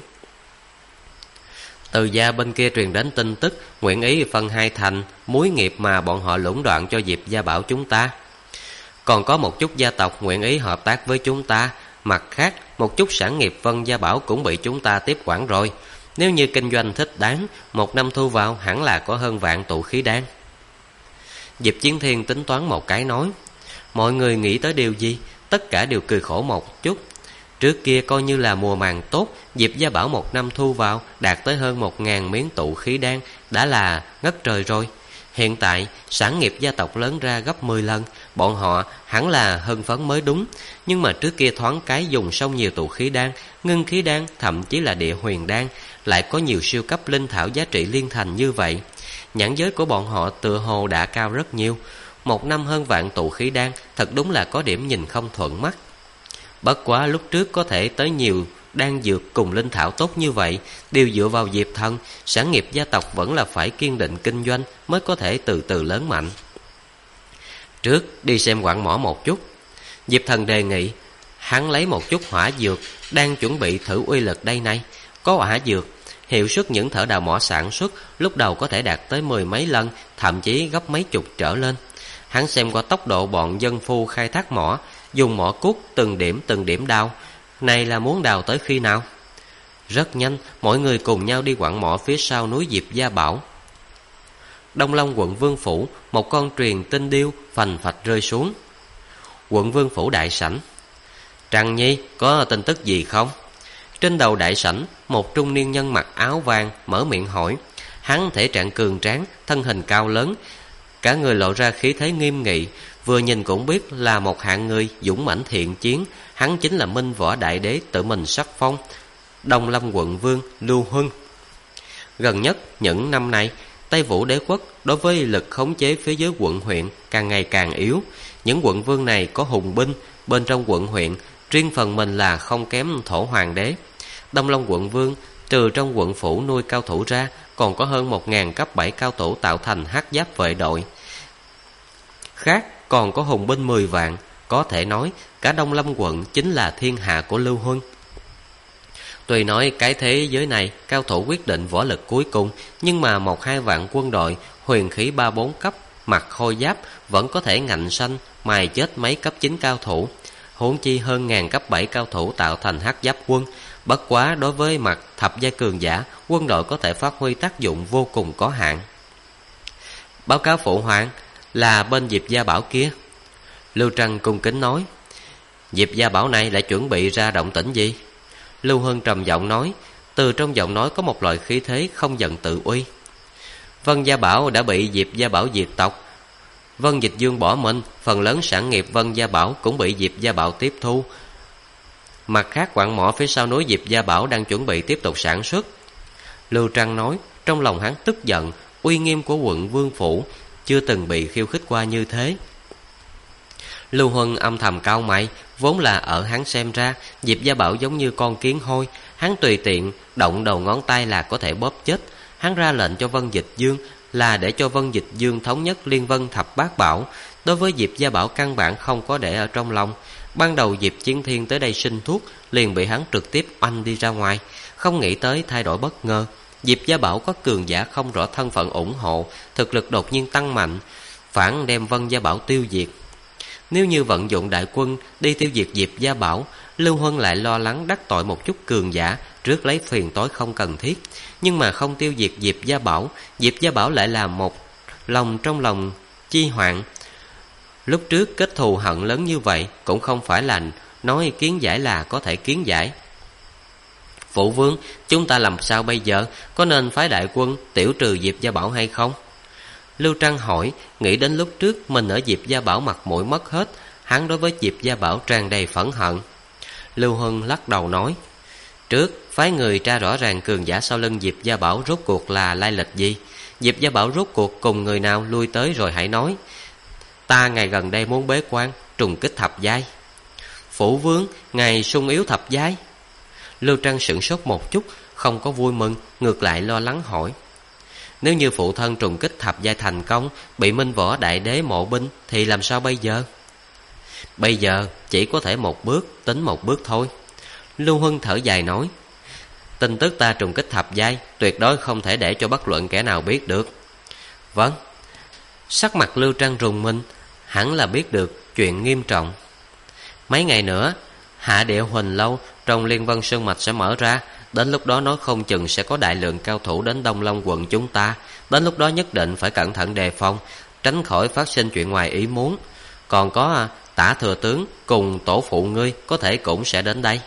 Từ gia bên kia truyền đến tin tức nguyện ý phân 2 thành muối nghiệp mà bọn họ lũng đoạn cho Diệp Gia Bảo chúng ta. Còn có một chút gia tộc nguyện ý hợp tác với chúng ta. Mặt khác, một chút sản nghiệp Vân Gia Bảo cũng bị chúng ta tiếp quản rồi. Nếu như kinh doanh thích đáng, một năm thu vào hẳn là có hơn vạn tụ khí đan. Diệp Chiến Thiên tính toán một cái nói. Mọi người nghĩ tới điều gì? Tất cả đều cười khổ một chút. Trước kia coi như là mùa màng tốt, Diệp Gia Bảo một năm thu vào đạt tới hơn 1.000 miếng tụ khí đan, đã là ngất trời rồi. Hiện tại sản nghiệp gia tộc lớn ra gấp 10 lần, bọn họ hẳn là hưng phấn mới đúng. Nhưng mà trước kia thoáng cái dùng xong nhiều tụ khí đan, ngưng khí đan, thậm chí là địa huyền đan, lại có nhiều siêu cấp linh thảo giá trị liên thành như vậy. Nhãn giới của bọn họ tựa hồ đã cao rất nhiều. Một năm hơn vạn tụ khí đan, thật đúng là có điểm nhìn không thuận mắt. Bất quá lúc trước có thể tới nhiều đan dược cùng linh thảo tốt như vậy đều dựa vào Diệp Thần, sản nghiệp gia tộc vẫn là phải kiên định kinh doanh mới có thể từ từ lớn mạnh. Trước đi xem quặng mỏ một chút. Diệp Thần đề nghị. Hắn lấy một chút hỏa dược, đang chuẩn bị thử uy lực đây này. Có hỏa dược, hiệu suất những thợ đào mỏ sản xuất lúc đầu có thể đạt tới 10 mấy lần, thậm chí gấp mấy chục trở lên. Hắn xem qua tốc độ bọn dân phu khai thác mỏ, dùng mỏ cuốc từng điểm đào. Này là muốn đào tới khi nào? Rất nhanh, mọi người cùng nhau đi quặng mỏ phía sau núi Diệp Gia Bảo. Đông Long quận Vương phủ, một con truyền tinh điêu phành phạch rơi xuống. Quận Vương phủ đại sảnh. Trăng Nhi, có tin tức gì không? Trên đầu đại sảnh, một trung niên nhân mặc áo vàng mở miệng hỏi. Hắn thể trạng cường tráng, thân hình cao lớn, cả người lộ ra khí thế nghiêm nghị, vừa nhìn cũng biết là một hạng người dũng mãnh thiện chiến. Hắn chính là Minh Võ Đại Đế tự mình sắc phong, Đông Lâm quận vương Lưu Huân. Gần nhất những năm này, Tây Vũ Đế quốc đối với lực khống chế phía dưới quận huyện càng ngày càng yếu. Những quận vương này có hùng binh bên trong quận huyện, riêng phần mình là không kém Thổ Hoàng Đế. Đông Long quận vương trừ trong quận phủ nuôi cao thủ ra, còn có hơn 1.000 cấp 7 cao thủ tạo thành hắc giáp vệ đội. Khác còn có hùng binh 10 vạn, có thể nói cả Đông Lâm quận chính là thiên hạ của Lưu Huân. Tuy nói cái thế giới này cao thủ quyết định võ lực cuối cùng, nhưng mà 1-2 vạn quân đội, huyền khí 3-4 cấp, mặc khôi giáp vẫn có thể ngạnh xanh mài chết mấy cấp 9 cao thủ, huống chi hơn ngàn cấp 7 cao thủ tạo thành hắc giáp quân. Bất quá đối với mặt thập giai cường giả, quân đội có thể phát huy tác dụng vô cùng có hạn. Báo cáo phụ hoàng, là bên Diệp Gia Bảo kia. Lưu Trăng cung kính nói. Diệp Gia Bảo này lại chuẩn bị ra động tĩnh gì? Lưu Hân trầm giọng nói. Từ trong giọng nói có một loại khí thế không giận tự uy. Vân Gia Bảo đã bị Diệp Gia Bảo diệt tộc, Vân Dịch Dương bỏ mình, phần lớn sản nghiệp Vân Gia Bảo cũng bị Diệp Gia Bảo tiếp thu. Mặt khác quặng mỏ phía sau núi Diệp Gia Bảo đang chuẩn bị tiếp tục sản xuất. Lưu Trăng nói, trong lòng hắn tức giận, uy nghiêm của quận Vương Phủ chưa từng bị khiêu khích qua như thế. Lưu Huân âm thầm cau mày, vốn là ở hắn xem ra Diệp Gia Bảo giống như con kiến hôi, hắn tùy tiện động đầu ngón tay là có thể bóp chết. Hắn ra lệnh cho Vân Dịch Dương là để cho Vân Dịch Dương thống nhất Liên Vân Thập Bát Bảo. Đối với Diệp Gia Bảo căn bản không có để ở trong lòng. Ban đầu Diệp Chiến Thiên tới đây xin thuốc, liền bị hắn trực tiếp oanh đi ra ngoài. Không nghĩ tới thay đổi bất ngờ, Diệp Gia Bảo có cường giả không rõ thân phận ủng hộ, thực lực đột nhiên tăng mạnh, phản đem Vân Gia Bảo tiêu diệt. Nếu như vận dụng đại quân đi tiêu diệt Diệp Gia Bảo, Lưu Huân lại lo lắng đắc tội một chút cường giả, rước lấy phiền toái không cần thiết. Nhưng mà không tiêu diệt Diệp Gia Bảo lại là một lòng trong lòng chi hoạn. Lúc trước kết thù hận lớn như vậy cũng không phải là nói kiến giải là có thể kiến giải. Phụ vương, chúng ta làm sao bây giờ? Có nên phái đại quân tiểu trừ Diệp Gia Bảo hay không? Lưu Trăng hỏi, nghĩ đến lúc trước mình ở Diệp Gia Bảo mặt mũi mất hết, hắn đối với Diệp Gia Bảo tràn đầy phẫn hận. Lưu Huân lắc đầu nói, trước phái người tra rõ ràng cường giả sau lưng Diệp Gia Bảo rốt cuộc là lai lịch gì, Diệp Gia Bảo rốt cuộc cùng người nào lui tới rồi hãy nói. Ta ngày gần đây muốn bế quan trùng kích thập giai. Phụ vương, ngài sung yếu thập giai? Lưu Trăng sửng sốt một chút, không có vui mừng, ngược lại lo lắng hỏi, nếu như phụ thân trùng kích thập giai thành công, bị Minh Võ Đại Đế mộ binh thì làm sao bây giờ? Bây giờ chỉ có thể một bước tính một bước thôi. Lưu Huân thở dài nói, tin tức ta trùng kích thập giai tuyệt đối không thể để cho bất luận kẻ nào biết được. Vâng. Sắc mặt Lưu Trăng rùng mình, hẳn là biết được chuyện nghiêm trọng. Mấy ngày nữa Hạ Địa Huỳnh Lâu trong Liên Vân Sơn Mạch sẽ mở ra. Đến lúc đó nói không chừng sẽ có đại lượng cao thủ đến Đông Long quận chúng ta. Đến lúc đó nhất định phải cẩn thận đề phòng, tránh khỏi phát sinh chuyện ngoài ý muốn. Còn có Tả thừa tướng cùng tổ phụ ngươi có thể cũng sẽ đến đây.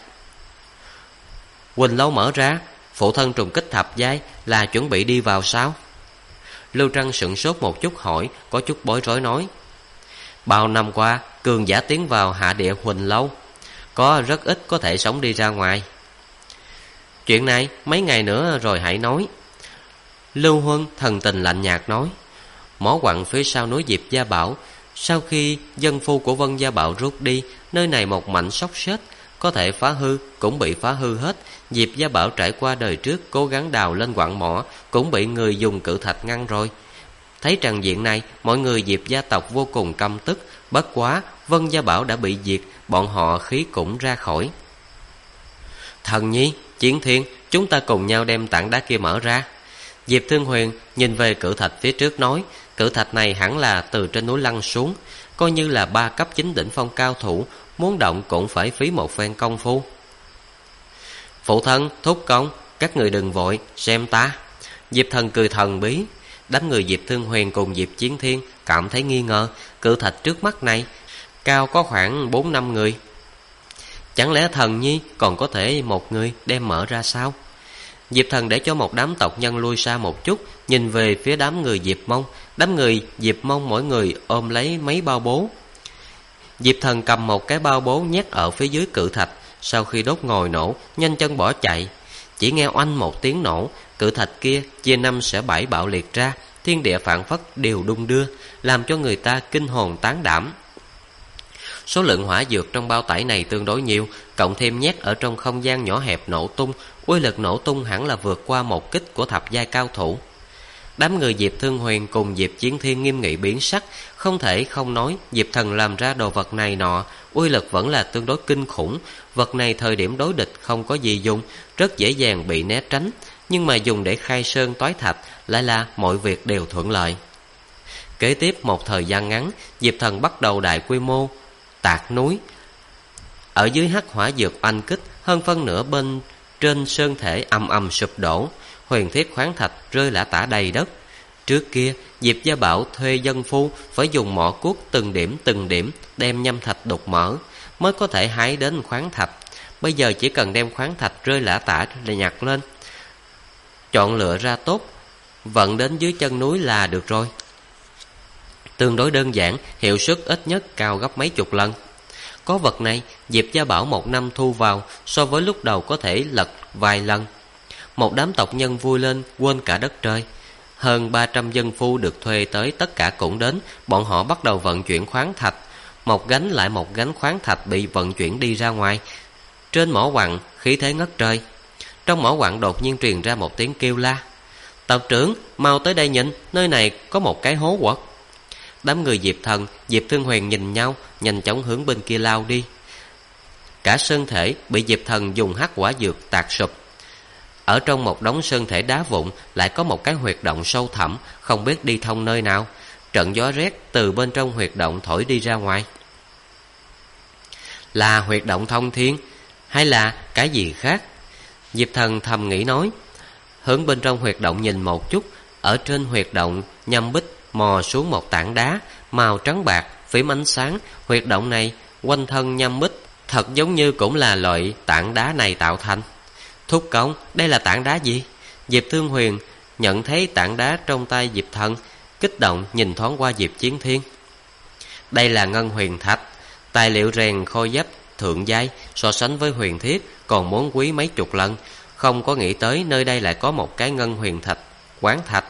Huỳnh Lâu mở ra, phụ thân trùng kích thập giai là chuẩn bị đi vào sao? Lưu Trăng sửng sốt một chút hỏi, có chút bối rối nói, bao năm qua cường giả tiến vào Hạ Địa Huỳnh Lâu, có rất ít có thể sống đi ra ngoài. Chuyện này mấy ngày nữa rồi hãy nói. Lưu Huân thần tình lạnh nhạt nói, mỏ quặng phía sau núi Diệp Gia Bảo, sau khi dân phu của Vân Gia Bảo rút đi, nơi này một mảnh xốc xếch, có thể phá hư cũng bị phá hư hết. Diệp Gia Bảo trải qua đời trước cố gắng đào lên quặng mỏ, cũng bị người dùng cự thạch ngăn rồi. Thấy tràng diện này, mọi người Diệp gia tộc vô cùng căm tức. Bất quá Vân Gia Bảo đã bị diệt, bọn họ khí cũng ra khỏi. Thần nhi, Chiến Thiên, chúng ta cùng nhau đem tảng đá kia mở ra. Diệp Thương Huyền nhìn về cự thạch phía trước nói, cự thạch này hẳn là từ trên núi lăn xuống, coi như là 3 cấp 9 đỉnh phong cao thủ, muốn động cũng phải phí một phen công phu. Phụ thân, thúc công, các người đừng vội, xem ta. Diệp Thần cười thần bí. Đám người Diệp Thương Huyền cùng Diệp Chiến Thiên cảm thấy nghi ngờ, cự thạch trước mắt này cao có khoảng 4-5 người. Chẳng lẽ thần nhi còn có thể một người đem mở ra sao? Diệp Thần để cho một đám tộc nhân lui xa một chút, nhìn về phía đám người Diệp Mông. Đám người Diệp Mông mỗi người ôm lấy mấy bao bố. Diệp Thần cầm một cái bao bố nhét ở phía dưới cự thạch, sau khi đốt ngòi nổ, nhanh chân bỏ chạy. Chỉ nghe oanh một tiếng nổ, cự thạch kia chia 5/7 bạo liệt ra, thiên địa phảng phất đều đung đưa, làm cho người ta kinh hồn tán đảm. Số lượng hỏa dược trong bao tải này tương đối nhiều, cộng thêm nhét ở trong không gian nhỏ hẹp nổ tung, uy lực nổ tung hẳn là vượt qua một kích của thập giai cao thủ. Đám người Diệp Thương Huyền cùng Diệp Chiến Thiên nghiêm nghị biến sắc. Không thể không nói, Diệp Thần làm ra đồ vật này nọ uy lực vẫn là tương đối kinh khủng. Vật này thời điểm đối địch không có gì dùng, rất dễ dàng bị né tránh, nhưng mà dùng để khai sơn toái thạch lại là mọi việc đều thuận lợi. Kế tiếp một thời gian ngắn, Diệp Thần bắt đầu đại quy mô tạc núi. Ở dưới hắc hỏa dược oanh kích, hơn phân nửa bên trên sơn thể ầm ầm sụp đổ, huyền thiết khoáng thạch rơi lả tả đầy đất. Trước kia, Diệp Gia Bảo thuê dân phu phải dùng mỏ cuốc từng điểm đem nhâm thạch đục mở mới có thể hái đến khoáng thạch. Bây giờ chỉ cần đem khoáng thạch rơi lả tả để nhặt lên, chọn lựa ra tốt, vận đến dưới chân núi là được rồi. Tương đối đơn giản, hiệu suất ít nhất cao gấp mấy chục lần. Có vật này, Diệp Gia Bảo một năm thu vào so với lúc đầu có thể lật vài lần. Một đám tộc nhân vui lên quên cả đất trời. Hơn 300 dân phu được thuê tới, tất cả cũng đến. Bọn họ bắt đầu vận chuyển khoáng thạch. Một gánh lại một gánh khoáng thạch bị vận chuyển đi ra ngoài. Trên mỏ quặng khí thế ngất trời. Trong mỏ quặng đột nhiên truyền ra một tiếng kêu la: "Tộc trưởng, mau tới đây nhìn, nơi này có một cái hố quật." Đám người Diệp Thần, Diệp Thương Huyền nhìn nhau, nhanh chóng hướng bên kia lao đi. Cả sơn thể bị Diệp Thần dùng hắc hỏa dược tạc sụp. Ở trong một đống sơn thể đá vụn lại có một cái huyệt động sâu thẳm, không biết đi thông nơi nào. Trận gió rét từ bên trong huyệt động thổi đi ra ngoài. Là huyệt động thông thiên hay là cái gì khác? Diệp Thần thầm nghĩ nói. Hướng bên trong huyệt động nhìn một chút. Ở trên huyệt động nhâm bích mò xuống một tảng đá màu trắng bạc phím ánh sáng. Huyệt động này quanh thân nhâm bích thật giống như cũng là loại tảng đá này tạo thành. Thúc công, đây là tảng đá gì? Diệp Thương Huyền nhận thấy tảng đá trong tay Diệp Thần, kích động nhìn thoáng qua Diệp Chiến Thiên. Đây là ngân huyền thạch, tài liệu rèn khôi giáp thượng giai, so sánh với huyền thiết còn muốn quý mấy chục lần. Không có nghĩ tới nơi đây lại có một cái ngân huyền thạch quán thạch.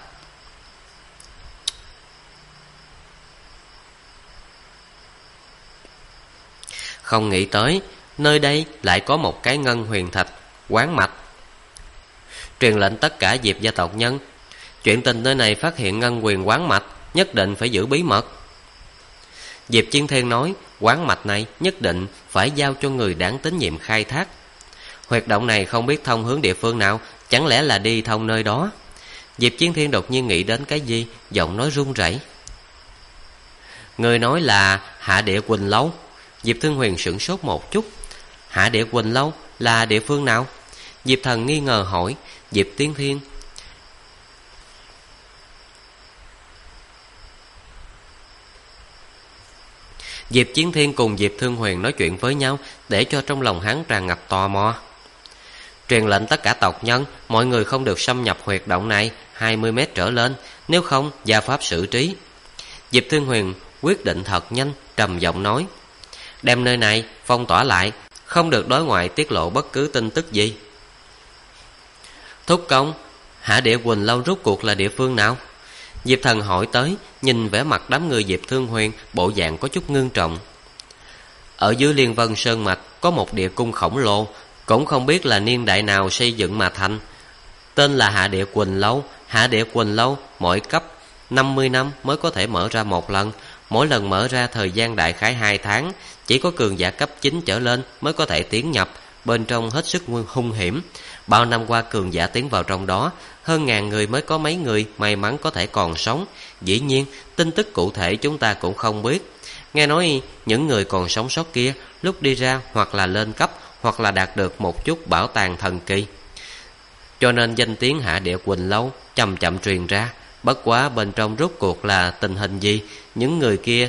Không nghĩ tới nơi đây lại có một cái ngân huyền thạch quán mạch. Truyền lệnh tất cả Diệp gia tộc nhân, chuyện tình nơi này phát hiện ngân huyền quán mạch nhất định phải giữ bí mật. Diệp Chiến Thiên nói, quán mạch này nhất định phải giao cho người đáng tín nhiệm khai thác. Huyệt động này không biết thông hướng địa phương nào, chẳng lẽ là đi thông nơi đó? Diệp Chiến Thiên đột nhiên nghĩ đến cái gì, giọng nói run rẩy. Người nói là Hạ Địa Quỳnh Lâu. Diệp Thương Huyền sửng sốt một chút. Hạ Địa Quỳnh Lâu là địa phương nào? Diệp Thần nghi ngờ hỏi. Diệp Chiến Thiên Diệp Chiến Thiên cùng Diệp Thương Huyền nói chuyện với nhau, để cho trong lòng hắn tràn ngập tò mò. Truyền lệnh tất cả tộc nhân, mọi người không được xâm nhập huyệt động này 20 mét trở lên, nếu không gia pháp xử trí. Diệp Thương Huyền quyết định thật nhanh, trầm giọng nói. Đem nơi này phong tỏa lại, không được đối ngoại tiết lộ bất cứ tin tức gì. Thúc công, Hạ Địa Quỳnh Lâu rốt cuộc là địa phương nào? Diệp Thần hỏi tới, nhìn vẻ mặt đám người Diệp Thương Huyền, bộ dạng có chút ngưng trọng. Ở dưới Liên Vân Sơn Mạch có một địa cung khổng lồ, cũng không biết là niên đại nào xây dựng mà thành. Tên là Hạ Địa Quỳnh Lâu. Hạ Địa Quỳnh Lâu mỗi cấp 50 năm mới có thể mở ra một lần. Mỗi lần mở ra thời gian đại khái 2 tháng. Chỉ có cường giả cấp 9 trở lên mới có thể tiến nhập. Bên trong hết sức hung hiểm. Bao năm qua cường giả tiến vào trong đó, hơn 1000 người mới có mấy người may mắn có thể còn sống. Dĩ nhiên, tin tức cụ thể chúng ta cũng không biết. Nghe nói những người còn sống sót kia lúc đi ra hoặc là lên cấp, hoặc là đạt được một chút bảo tàng thần kỳ. Cho nên danh tiếng Hạ Địa Quỳnh Lâu chậm chậm truyền ra. Bất quá bên trong rốt cuộc là tình hình gì, những người kia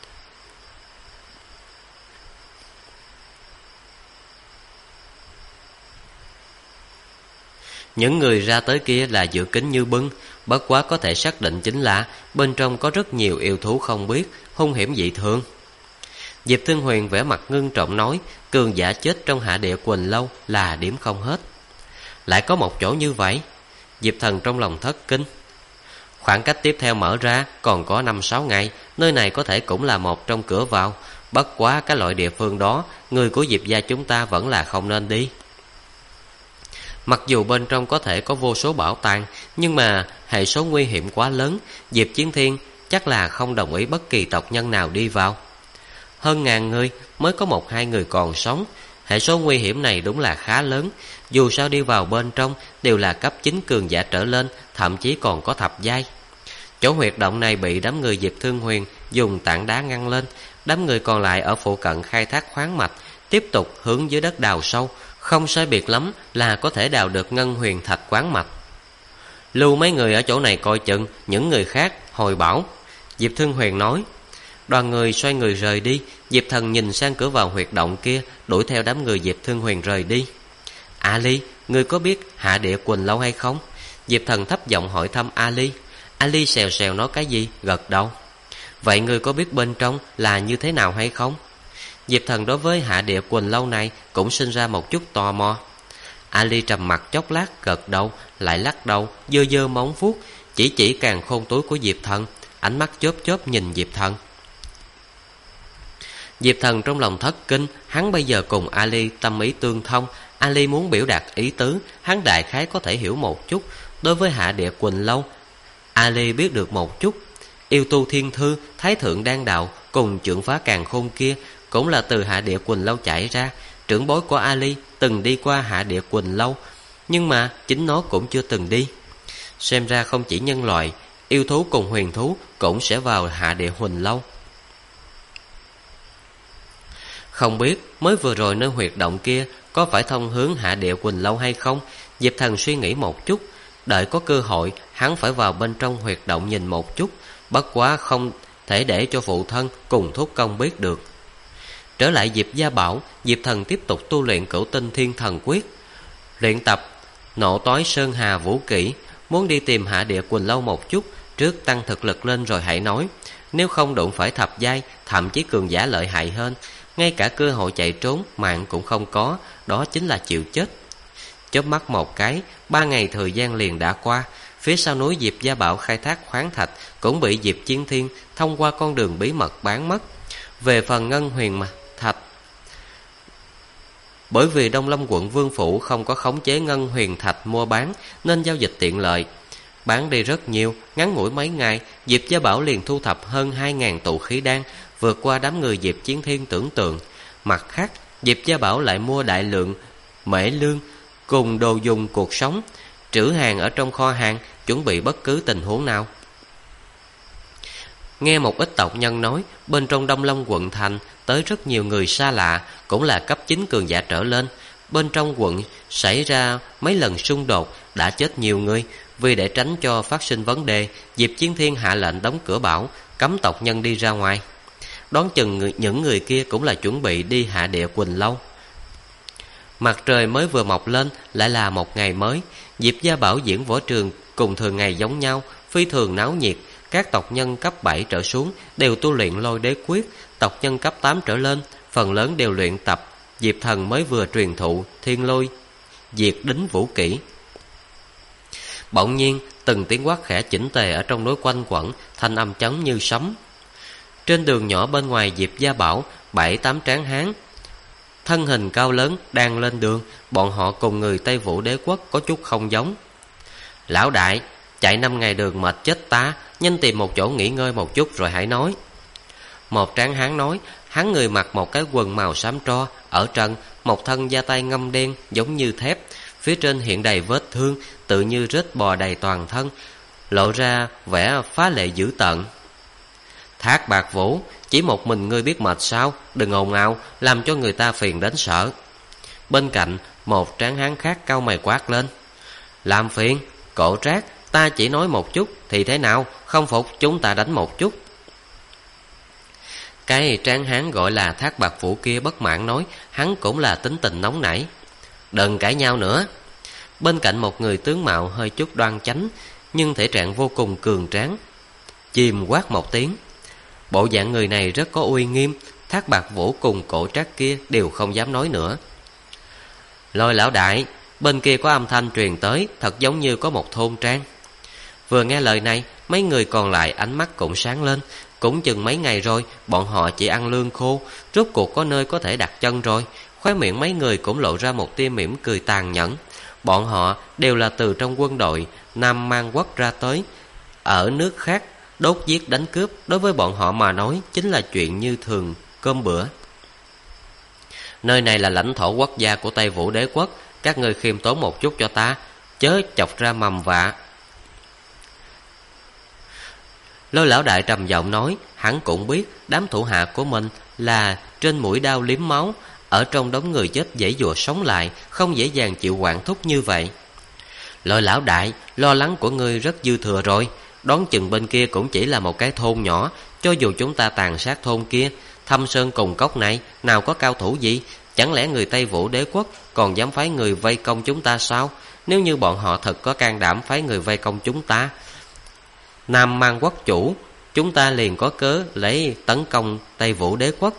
những người ra tới kia là giữ kín như bưng. Bất quá có thể xác định chính là bên trong có rất nhiều yêu thú không biết, hung hiểm dị thường. Diệp Thương Huyền vẻ mặt ngưng trọng nói, cường giả chết trong Hạ Địa Quỳnh Lâu là điểm không hết. Lại có một chỗ như vậy? Diệp Thần trong lòng thất kinh. Khoảng cách tiếp theo mở ra còn có 5-6 ngày, nơi này có thể cũng là một trong cửa vào. Bất quá cái loại địa phương đó, người của Diệp gia chúng ta vẫn là không nên đi. Mặc dù bên trong có thể có vô số bảo tàng, nhưng mà hệ số nguy hiểm quá lớn, Diệp Chiến Thiên chắc là không đồng ý bất kỳ tộc nhân nào đi vào. Hơn ngàn người mới có 1-2 người còn sống, hệ số nguy hiểm này đúng là khá lớn. Dù sao đi vào bên trong đều là cấp 9 cường giả trở lên, thậm chí còn có thập giai. Chỗ huyệt động này bị đám người Diệp Thương Huyền dùng tảng đá ngăn lên. Đám người còn lại ở phụ cận khai thác khoáng mạch, tiếp tục hướng dưới đất đào sâu. Không sai biệt lắm là có thể đào được ngân huyền thạch quán mạch. Lưu mấy người ở chỗ này coi chừng, những người khác hồi bảo, Diệp Thương Huyền nói. Đoàn người xoay người rời đi. Diệp Thần nhìn sang cửa vào huyệt động kia, đuổi theo đám người Diệp Thương Huyền rời đi. Ali, ngươi có biết Hạ Địa Quỳnh Lâu hay không? Diệp Thần thấp giọng hỏi thăm Ali. Ali xèo xèo nói cái gì, gật đầu. Vậy ngươi có biết bên trong là như thế nào hay không? Diệp Thần đối với Hạ Địa Quỳnh Lâu này cũng sinh ra một chút tò mò. Ali trầm mặt chốc lát, gật đầu, lại lắc đầu, giơ giơ móng vuốt, chỉ càn khôn túi của Diệp Thần, ánh mắt chớp chớp nhìn Diệp Thần. Diệp Thần trong lòng thất kinh, hắn bây giờ cùng Ali tâm ý tương thông. Ali muốn biểu đạt ý tứ, hắn đại khái có thể hiểu một chút. Đối với Hạ Địa Quỳnh Lâu, Ali biết được một chút. Yêu tu thiên thư, thái thượng đan đạo cùng trưởng phá càn khôn kia cũng là từ Hạ Địa Quỳnh Lâu chạy ra. Trưởng bối của Ali từng đi qua Hạ Địa Quỳnh Lâu, nhưng mà chính nó cũng chưa từng đi. Xem ra không chỉ nhân loại, yêu thú cùng huyền thú cũng sẽ vào Hạ Địa Quỳnh Lâu. Không biết mới vừa rồi nơi huyệt động kia có phải thông hướng Hạ Địa Quỳnh Lâu hay không? Diệp Thần suy nghĩ một chút, đợi có cơ hội hắn phải vào bên trong huyệt động nhìn một chút. Bất quá không thể để cho phụ thân cùng thúc công biết được. Trở lại Diệp Gia Bảo, Diệp Thần tiếp tục tu luyện Cửu Tinh Thiên Thần Quyết, luyện tập Nộ Toái Sơn Hà Vũ Kỹ. Muốn đi tìm Hạ Địa Quỳnh Lâu một chút, trước tăng thực lực lên rồi hãy nói. Nếu không đụng phải thập giai, thậm chí cường giả lợi hại hơn, ngay cả cơ hội chạy trốn mạng cũng không có, đó chính là chịu chết. Chớp mắt một cái, 3 ngày thời gian liền đã qua. Phía sau núi Diệp Gia Bảo khai thác khoáng thạch cũng bị Diệp Chiến Thiên thông qua con đường bí mật bán mất. Về phần ngân huyền thạch, bởi vì Đông Lâm quận Vương Phủ không có khống chế ngân huyền thạch mua bán, nên giao dịch tiện lợi. Bán đi rất nhiều, ngắn ngủi mấy ngày, Diệp Gia Bảo liền thu thập hơn 2.000 tụ khí đan, vượt qua đám người Diệp Chiến Thiên tưởng tượng. Mặt khác, Diệp Gia Bảo lại mua đại lượng mễ lương cùng đồ dùng cuộc sống, trữ hàng ở trong kho hàng, chuẩn bị bất cứ tình huống nào. Nghe một ít tộc nhân nói, bên trong Đông Lâm quận thành tới rất nhiều người xa lạ, cũng là cấp 9 cường giả trở lên. Bên trong quận xảy ra mấy lần xung đột, đã chết nhiều người. Vì để tránh cho phát sinh vấn đề, Diệp Chiến Thiên hạ lệnh đóng cửa bảo, cấm tộc nhân đi ra ngoài. Đoán chừng những người kia cũng là chuẩn bị đi Hạ Địa Quỳnh Lâu. Mặt trời mới vừa mọc lên, lại là một ngày mới. Diệp Gia Bảo diễn võ trường cùng thường ngày giống nhau, phi thường náo nhiệt. Các tộc nhân cấp 7 trở xuống đều tu luyện Lôi Đế Quyết, tộc nhân cấp 8 trở lên phần lớn đều luyện tập Diệp Thần mới vừa truyền thụ Thiên Lôi Diệt Đính Vũ Kỹ. Bỗng nhiên từng tiếng quát khẽ chỉnh tề ở trong núi quanh quẩn, thanh âm chấn như sấm. Trên đường nhỏ bên ngoài Diệp Gia Bảo, 7-8 tráng hán thân hình cao lớn đang lên đường. Bọn họ cùng người Tây Vũ Đế Quốc có chút không giống. Lão đại, chạy 5 ngày đường mệt chết ta, nhanh tìm một chỗ nghỉ ngơi một chút rồi hãy nói. Một tráng hán nói, hắn người mặc một cái quần màu xám tro, ở trần một thân da tay ngâm đen giống như thép, phía trên hiện đầy vết thương, tự như rết bò đầy toàn thân, lộ ra vẻ phá lệ dữ tợn. Thác Bạc Vũ, chỉ một mình ngươi biết mệt sao? Đừng ồn ào, làm cho người ta phiền đến sợ. Bên cạnh một tráng hán khác cau mày quát lên, làm phiền, Cổ Trác, ta chỉ nói một chút thì thế nào, không phục chúng ta đánh một chút. Cái tráng hán gọi là Thác Bạc Vũ kia bất mãn nói, hắn cũng là tính tình nóng nảy. Đừng cãi nhau nữa. Bên cạnh một người tướng mạo hơi chút đoan chánh, nhưng thể trạng vô cùng cường tráng, chìm quát một tiếng. Bộ dạng người này rất có uy nghiêm. Thác Bạc Vũ cùng Cổ Trác kia đều không dám nói nữa. Lôi lão đại, bên kia có âm thanh truyền tới, thật giống như có một thôn trang. Vừa nghe lời này, mấy người còn lại ánh mắt cũng sáng lên. Cũng chừng mấy ngày rồi, bọn họ chỉ ăn lương khô, rốt cuộc có nơi có thể đặt chân rồi. Khóe miệng mấy người cũng lộ ra một tia mỉm cười tàn nhẫn. bọn họ đều là từ trong quân đội Nam Man Quốc ra tới. Ở nước khác, đốt giết đánh cướp đối với bọn họ mà nói chính là chuyện như thường cơm bữa. Nơi này là lãnh thổ quốc gia của Tây Vũ Đế quốc, các ngươi khiêm tốn một chút cho ta, chớ chọc ra mầm vạ. Lôi lão đại trầm giọng nói, hắn cũng biết đám thủ hạ của mình là trên mũi đao liếm máu, ở trong đống người chết giãy giụa sống lại, không dễ dàng chịu quản thúc như vậy. Lôi lão đại, lo lắng của ngươi rất dư thừa rồi, đoán chừng bên kia cũng chỉ là một cái thôn nhỏ, cho dù chúng ta tàn sát thôn kia, Thâm Sơn cùng cốc này nào có cao thủ gì, chẳng lẽ người Tây Vũ Đế quốc còn dám phái người vây công chúng ta sao? Nếu như bọn họ thật có can đảm phái người vây công chúng ta, Nam Man quốc chủ, chúng ta liền có cớ lấy tấn công Tây Vũ Đế quốc.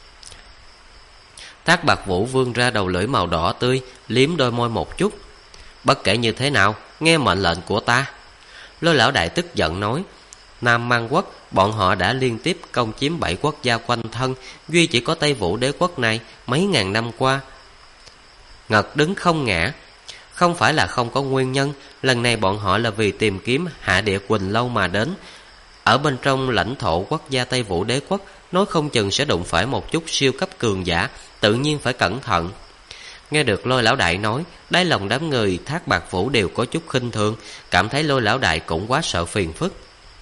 Thác Bạt Vũ vươn ra đầu lưỡi màu đỏ tươi, liếm đôi môi một chút. Bất kể như thế nào, nghe mệnh lệnh của ta. Lôi lão đại tức giận nói, Nam Man quốc, bọn họ đã liên tiếp công chiếm 7 quốc gia quanh thân, duy chỉ có Tây Vũ Đế quốc này mấy ngàn năm qua ngật đứng không ngã. Không phải là không có nguyên nhân, lần này bọn họ là vì tìm kiếm Hạ Địa Quỳnh Lâu mà đến. Ở bên trong lãnh thổ quốc gia Tây Vũ Đế quốc, nói không chừng sẽ đụng phải một chút siêu cấp cường giả, tự nhiên phải cẩn thận. Nghe được Lôi lão đại nói, đáy lòng đám người Thác Bạt Vũ đều có chút khinh thường, cảm thấy Lôi lão đại cũng quá sợ phiền phức.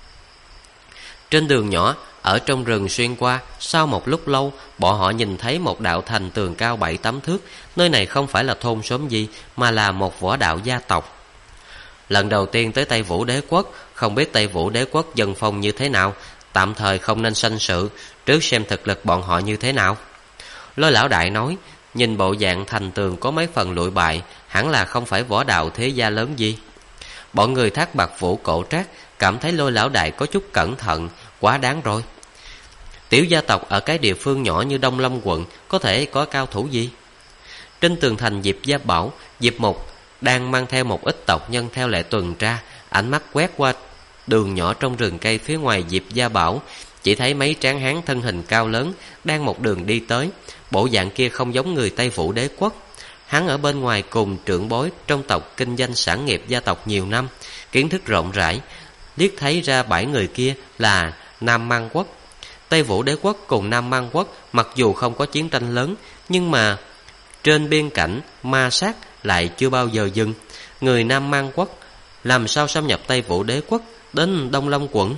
Trên đường nhỏ, ở trong rừng xuyên qua, sau một lúc lâu, bọn họ nhìn thấy một đạo thành tường cao 7-8 thước. Nơi này không phải là thôn xóm gì, mà là một võ đạo gia tộc. Lần đầu tiên tới Tây Vũ Đế quốc, không biết Tây Vũ Đế quốc dân phong như thế nào, tạm thời không nên sanh sự, trước xem thực lực bọn họ như thế nào. Lôi lão đại nói, nhìn bộ dạng thành tường có mấy phần lụi bại, hẳn là không phải võ đạo thế gia lớn gì. Bọn người Thác Bạt Vũ cổ trác cảm thấy Lôi lão đại có chút cẩn thận, quá đáng rồi. Tiểu gia tộc ở cái địa phương nhỏ như Đông Lâm quận có thể có cao thủ gì? Trên tường thành Diệp Gia Bảo, Diệp Mục đang mang theo một ít tộc nhân theo lệ tuần tra, ánh mắt quét qua đường nhỏ trong rừng cây phía ngoài Diệp Gia Bảo, chỉ thấy mấy tráng hán thân hình cao lớn đang một đường đi tới. Bộ dạng kia không giống người Tây Vũ Đế quốc. Hắn ở bên ngoài cùng trưởng bối trong tộc kinh doanh sản nghiệp gia tộc nhiều năm, kiến thức rộng rãi, liếc thấy ra 7 người kia là Nam Man quốc. Tây Vũ Đế quốc cùng Nam Man quốc mặc dù không có chiến tranh lớn, nhưng mà trên biên cảnh ma sát lại chưa bao giờ dừng. Người Nam Man quốc làm sao xâm nhập Tây Vũ Đế quốc đến Đông Lâm quận?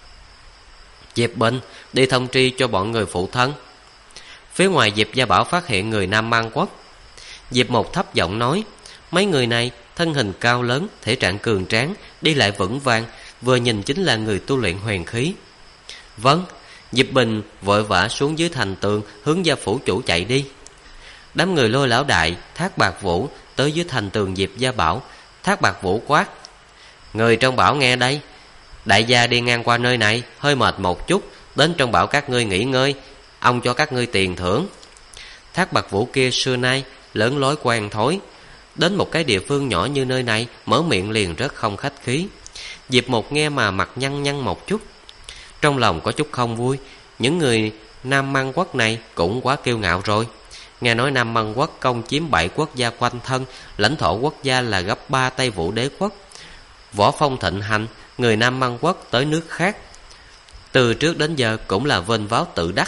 Diệp Bình đi thông tri cho bọn người phụ thân. Phía ngoài Diệp Gia Bảo phát hiện người Nam Man quốc. Diệp Một thấp giọng nói, mấy người này thân hình cao lớn, thể trạng cường tráng, đi lại vững vàng, vừa nhìn chính là người tu luyện huyền khí. Vâng. Diệp Bình vội vã xuống dưới thành tường, hướng Gia phủ chủ chạy đi. Đám người Lôi lão đại, Thác Bạt Vũ tới dưới thành tường Diệp Gia Bảo. Thác Bạt Vũ quát, người trong bảo nghe đây, đại gia đi ngang qua nơi này hơi mệt một chút, đến trong bảo các ngươi nghỉ ngơi, ông cho các ngươi tiền thưởng. Thác Bạt Vũ kia xưa nay lớn lối quen thói, đến một cái địa phương nhỏ như nơi này mở miệng liền rất không khách khí. Diệp Một nghe mà mặt nhăn nhăn một chút, trong lòng có chút không vui. Những người Nam Man quốc này cũng quá kiêu ngạo rồi. Nghe nói Nam Man quốc công chiếm 7 quốc gia quanh thân, lãnh thổ quốc gia là gấp 3 Tây Vũ Đế quốc. Võ phong thịnh hành, người Nam Man quốc tới nước khác từ trước đến giờ cũng là vênh váo tự đắc.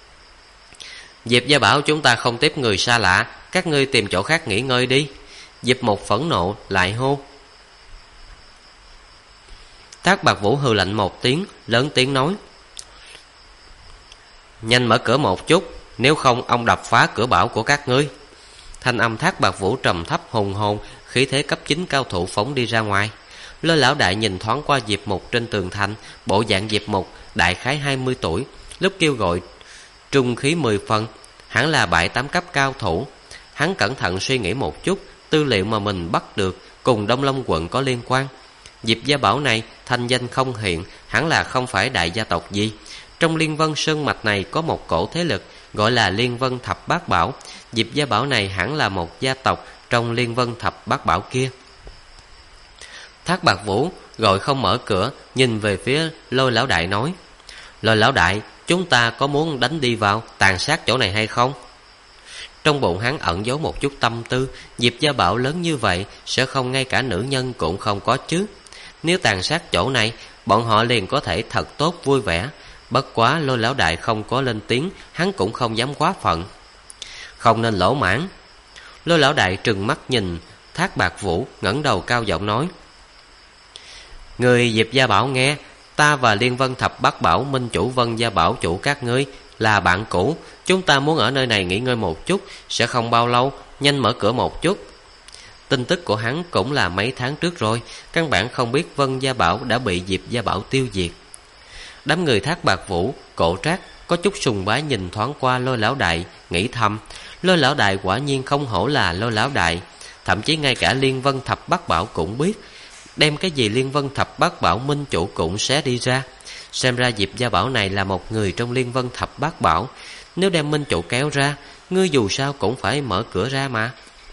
Diệp Gia bảo chúng ta không tiếp người xa lạ, các ngươi tìm chỗ khác nghỉ ngơi đi. Diệp Một phẫn nộ lại hô. Thác Bạt Vũ hừ lạnh một tiếng, lớn tiếng nói, nhanh mở cửa một chút, nếu không ông đập phá cửa bảo của các ngươi. Thanh âm Thác Bạt Vũ trầm thấp hùng hồn, khí thế cấp 9 cao thủ phóng đi ra ngoài. Lôi lão đại nhìn thoáng qua Diệp Mục trên tường thành, bộ dạng Diệp Mục đại khái 20 tuổi, lúc kêu gọi trung khí 10 phần, hẳn là 7-8 cấp cao thủ. Hắn cẩn thận suy nghĩ một chút, tư liệu mà mình bắt được cùng Đông Lâm quận có liên quan. Diệp Gia Bảo này thanh danh không hiện, hẳn là không phải đại gia tộc gì. Trong Liên Vân Sơn mạch này có một cổ thế lực gọi là Liên Vân Thập Bát Bảo. Diệp Gia Bảo này hẳn là một gia tộc trong Liên Vân Thập Bát Bảo kia. Thác Bạt Vũ gọi không mở cửa, nhìn về phía Lôi lão đại nói, Lôi lão đại, chúng ta có muốn đánh đi vào tàn sát chỗ này hay không? Trong bụng hắn ẩn giấu một chút tâm tư. Diệp Gia Bảo lớn như vậy, sẽ không ngay cả nữ nhân cũng không có chứ. Nếu tàn sát chỗ này, bọn họ liền có thể thật tốt vui vẻ. Bất quá Lôi lão đại không có lên tiếng, hắn cũng không dám quá phận. Không nên lỗ mãn. Lôi lão đại trừng mắt nhìn Thác Bạt Vũ, ngẩng đầu cao giọng nói: Người Diệp Gia Bảo nghe, ta và Liên Vân Thập Bát Bảo minh chủ Vân Gia Bảo chủ các ngươi là bạn cũ. Chúng ta muốn ở nơi này nghỉ ngơi một chút, sẽ không bao lâu, nhanh mở cửa một chút. Tin tức của hắn cũng là mấy tháng trước rồi, căn bản không biết Vân Gia Bảo đã bị Diệp Gia Bảo tiêu diệt. Đám người Thác Bạt Vũ, Cổ Trác có chút sùng bái nhìn thoáng qua Lôi lão đại, nghĩ thầm: Lôi lão đại quả nhiên không hổ là Lôi lão đại. Thậm chí ngay cả Liên Vân Thập Bát Bảo cũng biết, đem cái gì Liên Vân Thập Bát Bảo minh chủ cũng xé đi ra. Xem ra Diệp Gia Bảo này là một người trong Liên Vân Thập Bát Bảo. Nếu đem minh chủ kéo ra, ngươi dù sao cũng phải mở cửa ra mà.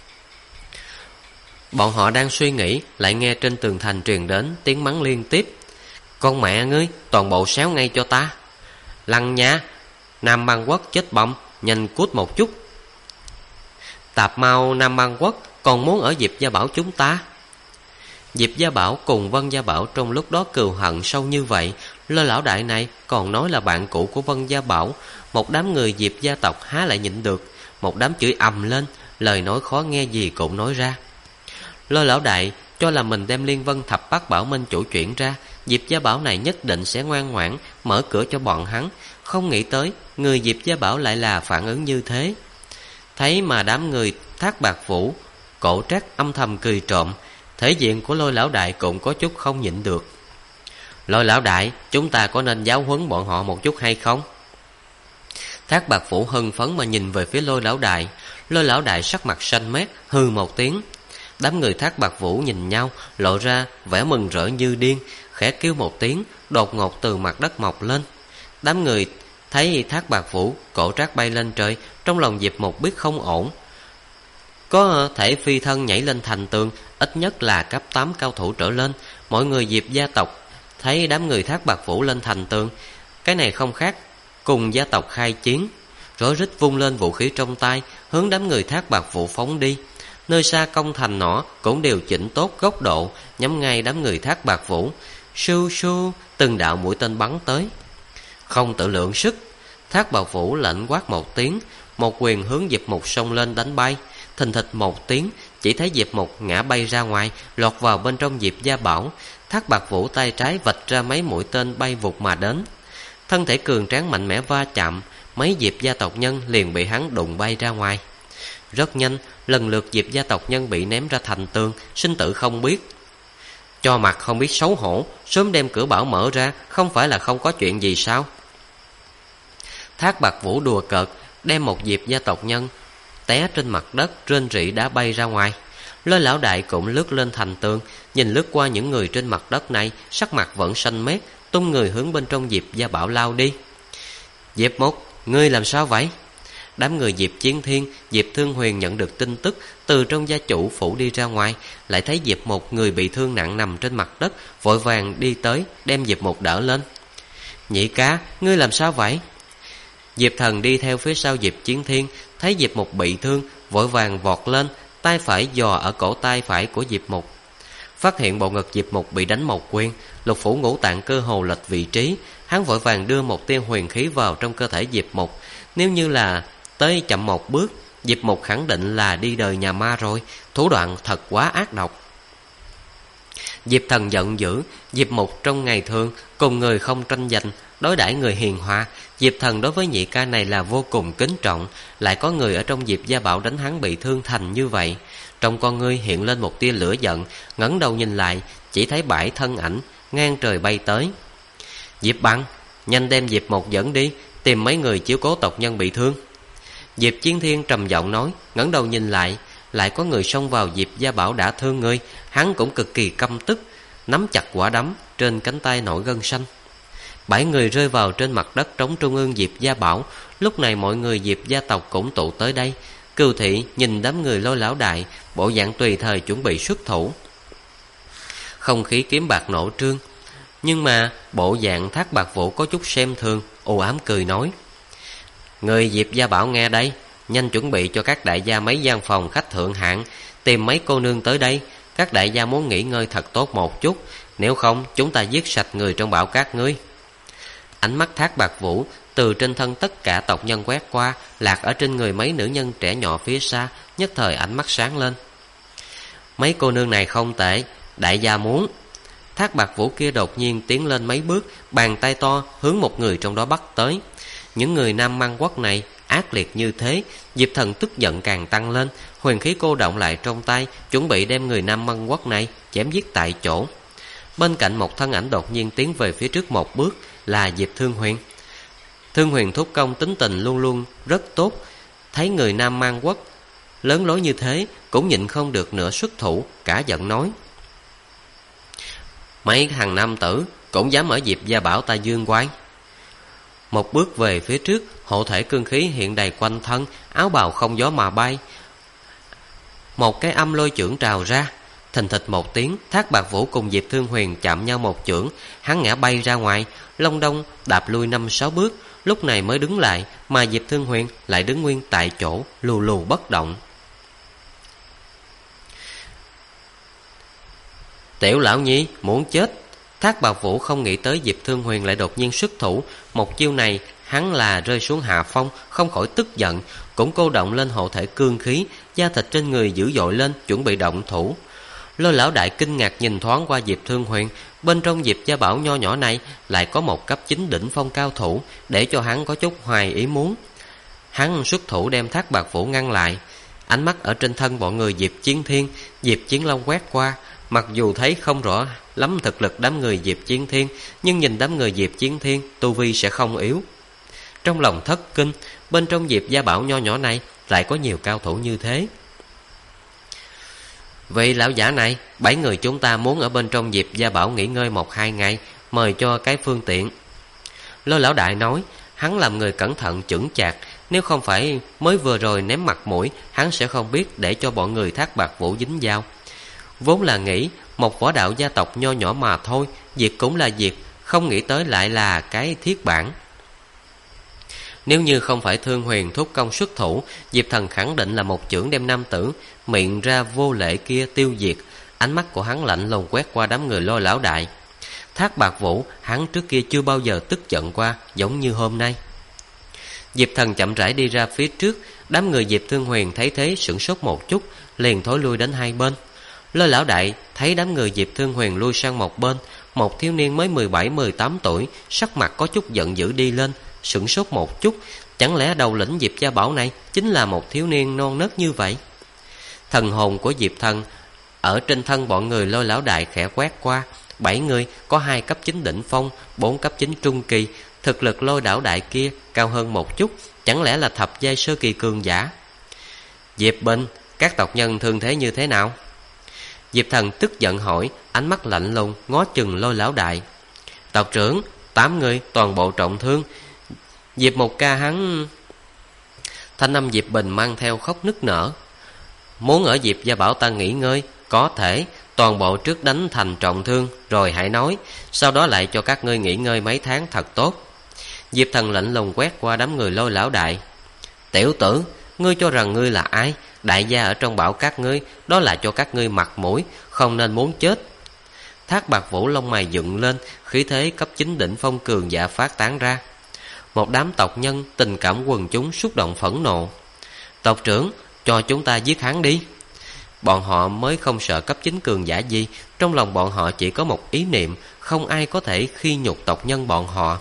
Bọn họ đang suy nghĩ, lại nghe trên tường thành truyền đến tiếng mắng liên tiếp: Con mẹ ngươi, toàn bộ xéo ngay cho ta! Lăng nha, Nam Bang Quốc chết bầm, nhanh cút một chút! Tạp mau Nam Bang Quốc còn muốn ở Diệp Gia Bảo chúng ta. Diệp Gia Bảo cùng Vân Gia Bảo trong lúc đó cừu hận sâu như vậy, Lôi lão đại này còn nói là bạn cũ của Vân Gia Bảo. Một đám người Diệp gia tộc há lại nhịn được, một đám chửi ầm lên, lời nói khó nghe gì cũng nói ra. Lôi lão đại cho là mình đem Liên Vân Thập Bát Bảo minh chủ chuyển ra, Diệp Gia Bảo này nhất định sẽ ngoan ngoãn mở cửa cho bọn hắn. Không nghĩ tới người Diệp Gia Bảo lại là phản ứng như thế. Thấy mà đám người Thác Bạt Vũ, Cổ Trác âm thầm cười trộm. Thể diện của Lôi lão đại cũng có chút không nhịn được. Lôi lão đại, chúng ta có nên giáo huấn bọn họ một chút hay không? Thác Bạt Vũ hưng phấn mà nhìn về phía Lôi lão đại. Lôi lão đại sắc mặt xanh mét, hừ một tiếng. Đám người Thác Bạt Vũ nhìn nhau, lộ ra vẻ mừng rỡ như điên, khẽ kêu một tiếng, đột ngột từ mặt đất mọc lên. Đám người thấy Thác Bạt Vũ, Cổ Trác bay lên trời, trong lòng Diệp Mục biết không ổn. Có thể phi thân nhảy lên thành tường, ít nhất là cấp 8 cao thủ trở lên. Mọi người Diệp gia tộc thấy đám người Thác Bạt Vũ lên thành tường, cái này không khác cùng gia tộc khai chiến. Rối rít vung lên vũ khí trong tay, hướng đám người Thác Bạt Vũ phóng đi. Nơi xa công thành nỏ cũng đều chỉnh tốt góc độ, nhắm ngay đám người Thác Bạt Vũ. Sưu sưu, từng đạo mũi tên bắn tới. Không tự lượng sức, Thác Bạt Vũ lệnh quát một tiếng, một quyền hướng Diệp Mục xông lên đánh bay. Thình thịch một tiếng, chỉ thấy Diệp Mục ngã bay ra ngoài, lọt vào bên trong Diệp Gia Bảo. Thác Bạt Vũ tay trái vạch ra mấy mũi tên bay vụt mà đến. Thân thể cường tráng mạnh mẽ va chạm, mấy Diệp gia tộc nhân liền bị hắn đụng bay ra ngoài. Rất nhanh, lần lượt Diệp gia tộc nhân bị ném ra thành tường, sinh tử không biết. Cho mặt không biết xấu hổ, sớm đem cửa bảo mở ra, không phải là không có chuyện gì sao? Thác Bạt Vũ đùa cợt, đem một Diệp gia tộc nhân té trên mặt đất, rên rỉ đá bay ra ngoài. Lôi lão đại cũng lướt lên thành tường, nhìn lướt qua những người trên mặt đất này, sắc mặt vẫn xanh mét, tung người hướng bên trong Diệp Gia Bảo lao đi. Diệp Mục, ngươi làm sao vậy? Đám người Diệp Chiến Thiên, Diệp Thương Huyền nhận được tin tức, từ trong gia chủ phủ đi ra ngoài, lại thấy Diệp Mục người bị thương nặng nằm trên mặt đất, vội vàng đi tới đem Diệp Mục đỡ lên. Nhị ca, ngươi làm sao vậy? Diệp Thần đi theo phía sau Diệp Chiến Thiên, thấy Diệp Mục bị thương, vội vàng vọt lên, tay phải dò ở cổ tay phải của Diệp Mục. Phát hiện bộ ngực Diệp Mục bị đánh một quyền, lục phủ ngũ tạng cơ hồ lệch vị trí, hắn vội vàng đưa một tia huyền khí vào trong cơ thể Diệp Mục. Nếu như là tới chậm một bước, Diệp Mục khẳng định là đi đời nhà ma rồi, thủ đoạn thật quá ác độc. Diệp Thần giận dữ, Diệp Mục trong ngày thường cùng người không tranh giành, đối đãi người hiền hòa. Diệp Thần đối với nhị ca này là vô cùng kính trọng, lại có người ở trong Diệp Gia Bảo đánh hắn bị thương thành như vậy. Trong con ngươi hiện lên một tia lửa giận, ngẩng đầu nhìn lại, chỉ thấy 7 thân ảnh ngang trời bay tới. Diệp Băng, nhanh đem Diệp Mục dẫn đi, tìm mấy người chiếu cố tộc nhân bị thương. Diệp Chiến Thiên trầm giọng nói, ngẩng đầu nhìn lại, lại có người xông vào Diệp Gia Bảo đã thương người. Hắn cũng cực kỳ căm tức, nắm chặt quả đấm, trên cánh tay nổi gân xanh. 7 người rơi vào trên mặt đất trống trung ương Diệp Gia Bảo. Lúc này mọi người Diệp gia tộc cũng tụ tới đây. Cừu Thị nhìn đám người Lôi lão đại, bộ dạng tùy thời chuẩn bị xuất thủ. Không khí kiếm bạc nổ trương, nhưng mà bộ dạng Thác Bạt Vũ có chút xem thường, u ám cười nói: Người Diệp Gia Bảo nghe đây, nhanh chuẩn bị cho các đại gia mấy gian phòng khách thượng hạng, tìm mấy cô nương tới đây. Các đại gia muốn nghỉ ngơi thật tốt một chút, nếu không chúng ta giết sạch người trong bão các ngươi. Ánh mắt Thác Bạt Vũ từ trên thân tất cả tộc nhân quét qua, lạc ở trên người mấy nữ nhân trẻ nhỏ phía xa, nhất thời ánh mắt sáng lên. Mấy cô nương này không tệ, đại gia muốn. Thác Bạt Vũ kia đột nhiên tiến lên mấy bước, bàn tay to hướng một người trong đó bắt tới. Những người Nam Mang Quốc này ác liệt như thế, Diệp Thần tức giận càng tăng lên, huyền khí cô động lại trong tay, chuẩn bị đem người Nam Mang Quốc này chém giết tại chỗ. Bên cạnh một thân ảnh đột nhiên tiến về phía trước một bước, là Diệp Thương Huyền. Thương Huyền thúc công tính tình luôn luôn rất tốt, thấy người Nam Mang Quốc lớn lối như thế cũng nhịn không được nữa xuất thủ, cả giận nói: mấy thằng nam tử cũng dám ở Diệp gia bảo ta dương quái. Một bước về phía trước, hộ thể cương khí hiện đầy quanh thân, áo bào không gió mà bay. Một cái âm lôi chưởng trào ra, thình thịch một tiếng, Thác Bạt Vũ cùng Diệp Thương Huyền chạm nhau một chưởng, hắn ngã bay ra ngoài, Long Đong đạp lui 5-6 bước, lúc này mới đứng lại, mà Diệp Thương Huyền lại đứng nguyên tại chỗ, lù lù bất động. Tiểu lão nhi muốn chết. Thác Bạt Vũ không nghĩ tới Diệp Thương Huyền lại đột nhiên xuất thủ, một chiêu này hắn là rơi xuống hạ phong, không khỏi tức giận, cũng cô động lên hộ thể cương khí, da thịt trên người dữ dội lên, chuẩn bị động thủ. Lôi lão đại kinh ngạc nhìn thoáng qua Diệp Thương Huyền, bên trong Diệp gia bảo nho nhỏ này lại có một cấp 9 đỉnh phong cao thủ, để cho hắn có chút hoài ý muốn. Hắn xuất thủ đem Thác Bạt Vũ ngăn lại, ánh mắt ở trên thân bọn người Diệp Chiến Thiên, Diệp Chiến Long quét qua. Mặc dù thấy không rõ lắm thực lực đám người Diệp Chiến Thiên, nhưng nhìn đám người Diệp Chiến Thiên tu vi sẽ không yếu. Trong lòng thất kinh, bên trong Diệp gia bảo nho nhỏ này lại có nhiều cao thủ như thế. Vị lão giả này, 7 người chúng ta muốn ở bên trong Diệp gia bảo nghỉ ngơi 1-2 ngày, mời cho cái phương tiện. Lôi lão đại nói, hắn làm người cẩn thận chững chạc, nếu không phải mới vừa rồi ném mặt mũi, hắn sẽ không biết để cho bọn người Thác Bạt Vũ dính dao. Vốn là nghĩ một võ đạo gia tộc nho nhỏ mà thôi, việc cũng là việc, không nghĩ tới lại là cái thiết bản. Nếu như không phải Thương Huyền thúc công xuất thủ, Diệp Thần khẳng định là một chưởng đem nam tử miệng ra vô lễ kia tiêu diệt. Ánh mắt của hắn lạnh lùng quét qua đám người Lôi lão đại. Thác Bạt Vũ hắn trước kia chưa bao giờ tức giận qua, giống như hôm nay. Diệp Thần chậm rãi đi ra phía trước, đám người Diệp Thương Huyền thấy thế sửng sốt một chút, liền thối lui đến hai bên. Lôi lão đại thấy đám người Diệp Thương Huyền lui sang một bên, một thiếu niên mới 17-18 tuổi, sắc mặt có chút giận dữ đi lên, sửng sốt một chút, chẳng lẽ đầu lĩnh Diệp gia bảo này chính là một thiếu niên non nớt như vậy? Thần hồn của Diệp Thần ở trên thân bọn người Lôi lão đại khẽ quét qua, 7 người có 2 cấp 9 đỉnh phong, 4 cấp 9 trung kỳ, thực lực Lôi lão đại kia cao hơn một chút, chẳng lẽ là thập giai sơ kỳ cường giả? Diệp Bình, các tộc nhân thương thế như thế nào? Diệp Thần tức giận hỏi, ánh mắt lạnh lùng ngó chừng Lôi lão đại. Tộc trưởng, 8 người toàn bộ trọng thương. Diệp một ca hắn... Thanh âm Diệp Bình mang theo khóc nức nở. Muốn ở Diệp gia bảo ta nghỉ ngơi, có thể toàn bộ trước đánh thành trọng thương, rồi hãy nói, sau đó lại cho các ngươi nghỉ ngơi mấy tháng thật tốt. Diệp Thần lạnh lùng quét qua đám người Lôi lão đại. Tiểu tử, ngươi cho rằng ngươi là ai? Đại gia ở trong bảo các ngươi, đó là cho các ngươi mặt mũi, không nên muốn chết. Thác Bạt Vũ lông mày dựng lên, khí thế cấp 9 đỉnh phong cường giả phát tán ra. Một đám tộc nhân tình cảm quần chúng xúc động phẫn nộ. Tộc trưởng, cho chúng ta giết hắn đi. Bọn họ mới không sợ cấp 9 cường giả gì, trong lòng bọn họ chỉ có một ý niệm, không ai có thể khi nhục tộc nhân bọn họ.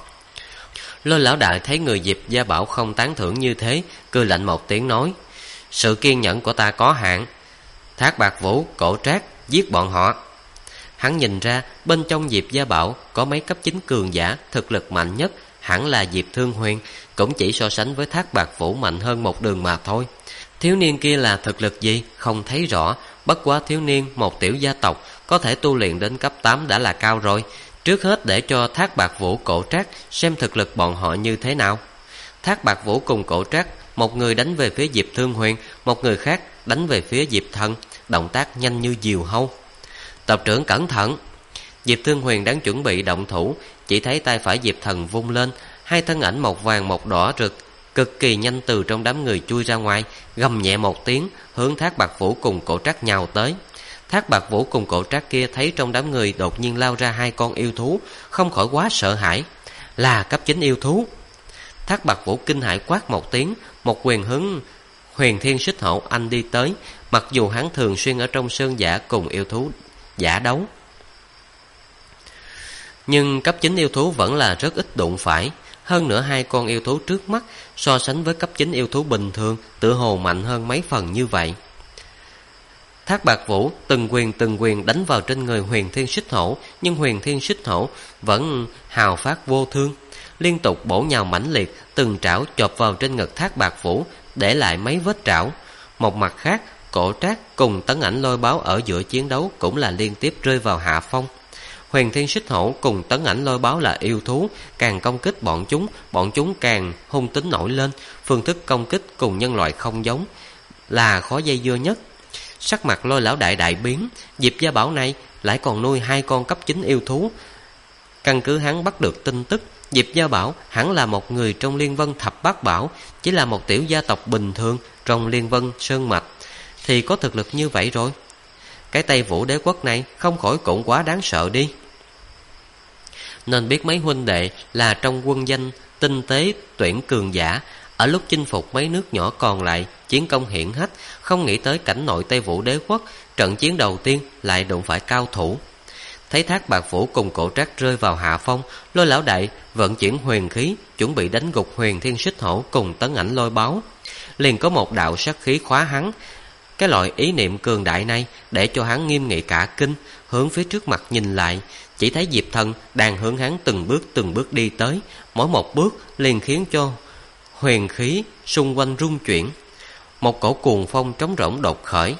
Lôi lão đại thấy người Diệp gia bảo không tán thưởng như thế, cười lạnh một tiếng nói, sự kiên nhẫn của ta có hạn. Thác Bạt Vũ, Cổ Trác, giết bọn họ. Hắn nhìn ra bên trong Diệp gia bảo có mấy cấp 9 cường giả, thực lực mạnh nhất hẳn là Diệp Thương Huyền, cũng chỉ so sánh với Thác Bạt Vũ mạnh hơn một đường mà thôi. Thiếu niên kia là thực lực gì không thấy rõ, bất quá thiếu niên một tiểu gia tộc có thể tu luyện đến cấp 8 đã là cao rồi. Trước hết để cho Thác Bạt Vũ, Cổ Trác xem thực lực bọn họ như thế nào. Thác Bạt Vũ cùng Cổ Trác, một người đánh về phía Diệp Thương Huyền, một người khác đánh về phía Diệp Thần, động tác nhanh như diều hâu. Tộc trưởng cẩn thận. Diệp Thương Huyền đang chuẩn bị động thủ, chỉ thấy tay phải Diệp Thần vung lên, hai thân ảnh một vàng một đỏ rực cực kỳ nhanh từ trong đám người chui ra ngoài, gầm nhẹ một tiếng, hướng Thác Bạt Vũ cùng Cổ Trác nhào tới. Thác Bạt Vũ cùng Cổ Trác kia thấy trong đám người đột nhiên lao ra hai con yêu thú, không khỏi quá sợ hãi. Là cấp 9 yêu thú. Thác Bạt Vũ kinh hãi quát một tiếng, một quyền hướng Huyền Thiên Xích Hổ anh đi tới. Mặc dù hắn thường xuyên ở trong sơn giả cùng yêu thú giả đấu, nhưng cấp 9 yêu thú vẫn là rất ít đụng phải. Hơn nữa hai con yêu thú trước mắt so sánh với cấp 9 yêu thú bình thường tựa hồ mạnh hơn mấy phần như vậy. Thác Bạt Vũ từng quyền đánh vào trên người Huyền Thiên Xích Hổ, nhưng Huyền Thiên Xích Hổ vẫn hào phát vô thương, liên tục bổ nhào mãnh liệt, từng trảo chộp vào trên ngực Thác Bạt Vũ, để lại mấy vết trảo. Một mặt khác, Cổ Trác cùng Tấn Ảnh Lôi Báo ở giữa chiến đấu cũng là liên tiếp rơi vào hạ phong. Huyền Thiên Xích Hổ cùng Tấn Ảnh Lôi Báo là yêu thú, càng công kích bọn chúng càng hung tính nổi lên. Phương thức công kích cùng nhân loại không giống, là khó dây dưa nhất. Sắc mặt Lôi lão đại đại biến, Diệp Gia Bảo này lại còn nuôi hai con cấp 9 yêu thú. Căn cứ hắn bắt được tin tức, Diệp Gia Bảo hẳn là một người trong Liên Vân Thập Bát Bảo, chỉ là một tiểu gia tộc bình thường trong Liên Vân Sơn Mạch thì có thực lực như vậy rồi. Cái Tây Vũ Đế Quốc này không khỏi cũng quá đáng sợ đi. Nên biết mấy huynh đệ là trong quân danh tinh tế tuyển cường giả, ở lúc chinh phục mấy nước nhỏ còn lại chiến công hiển hách, không nghĩ tới cảnh nội Tây Vũ Đế Quốc trận chiến đầu tiên lại đụng phải cao thủ. Thấy Thác Bạt Vũ cùng Cổ Trác rơi vào hạ phong, Lôi lão đại vận chuyển huyền khí chuẩn bị đánh gục Huyền Thiên Xích Hổ cùng Tấn Ảnh Lôi Báo. Liền có một đạo sát khí khóa hắn. Cái loại ý niệm cường đại này để cho hắn nghiêm nghị cả kinh, hướng phía trước mặt nhìn lại, chỉ thấy Diệp Thần đang hướng hắn từng bước đi tới, mỗi một bước liền khiến cho huyền khí xung quanh rung chuyển. Một cổ cuồng phong trống rỗng đột khởi.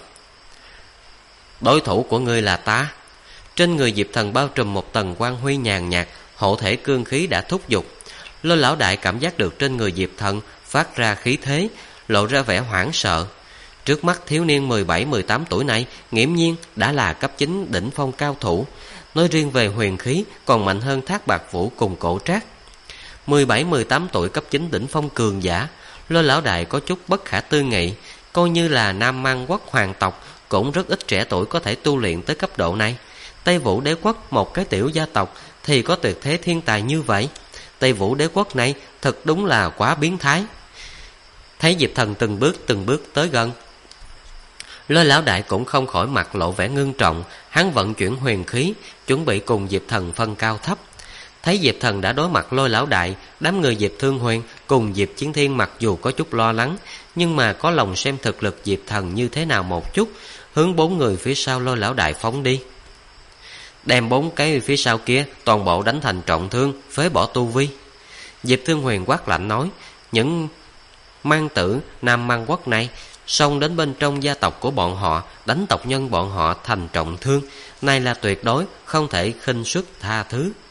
Đối thủ của ngươi là ta. Trên người Diệp Thần bao trùm một tầng quang huy nhàn nhạt, hộ thể cương khí đã thúc giục. Lôi lão đại cảm giác được trên người Diệp Thần phát ra khí thế, lộ ra vẻ hoảng sợ. Trước mắt thiếu niên 17-18 tuổi này nghiễm nhiên đã là cấp 9 đỉnh phong cao thủ, nói riêng về huyền khí còn mạnh hơn Thác Bạt Vũ cùng Cổ Trác. 17-18 tuổi cấp 9 đỉnh phong cường giả, Lôi lão đại có chút bất khả tư nghị, coi như là Nam Man Quốc hoàng tộc cũng rất ít trẻ tuổi có thể tu luyện tới cấp độ này. Tây Vũ Đế Quốc một cái tiểu gia tộc thì có tuyệt thế thiên tài như vậy. Tây Vũ Đế Quốc này thật đúng là quá biến thái. Thấy Diệp Thần từng bước tới gần, Lôi lão đại cũng không khỏi mặt lộ vẻ ngưng trọng. Hắn vận chuyển huyền khí chuẩn bị cùng Diệp Thần phân cao thấp. Thấy Diệp Thần đã đối mặt Lôi lão đại, đám người Diệp Thương Huyền cùng Diệp Chiến Thiên mặc dù có chút lo lắng, nhưng mà có lòng xem thực lực Diệp Thần như thế nào một chút, hướng 4 người phía sau Lôi lão đại phóng đi. Đem 4 cái phía sau kia toàn bộ đánh thành trọng thương, phế bỏ tu vi. Diệp Thương Huyền quát lạnh nói, những mang tử Nam Man Quốc này xông đến bên trong gia tộc của bọn họ, đánh tộc nhân bọn họ thành trọng thương, này là tuyệt đối không thể khinh suất tha thứ.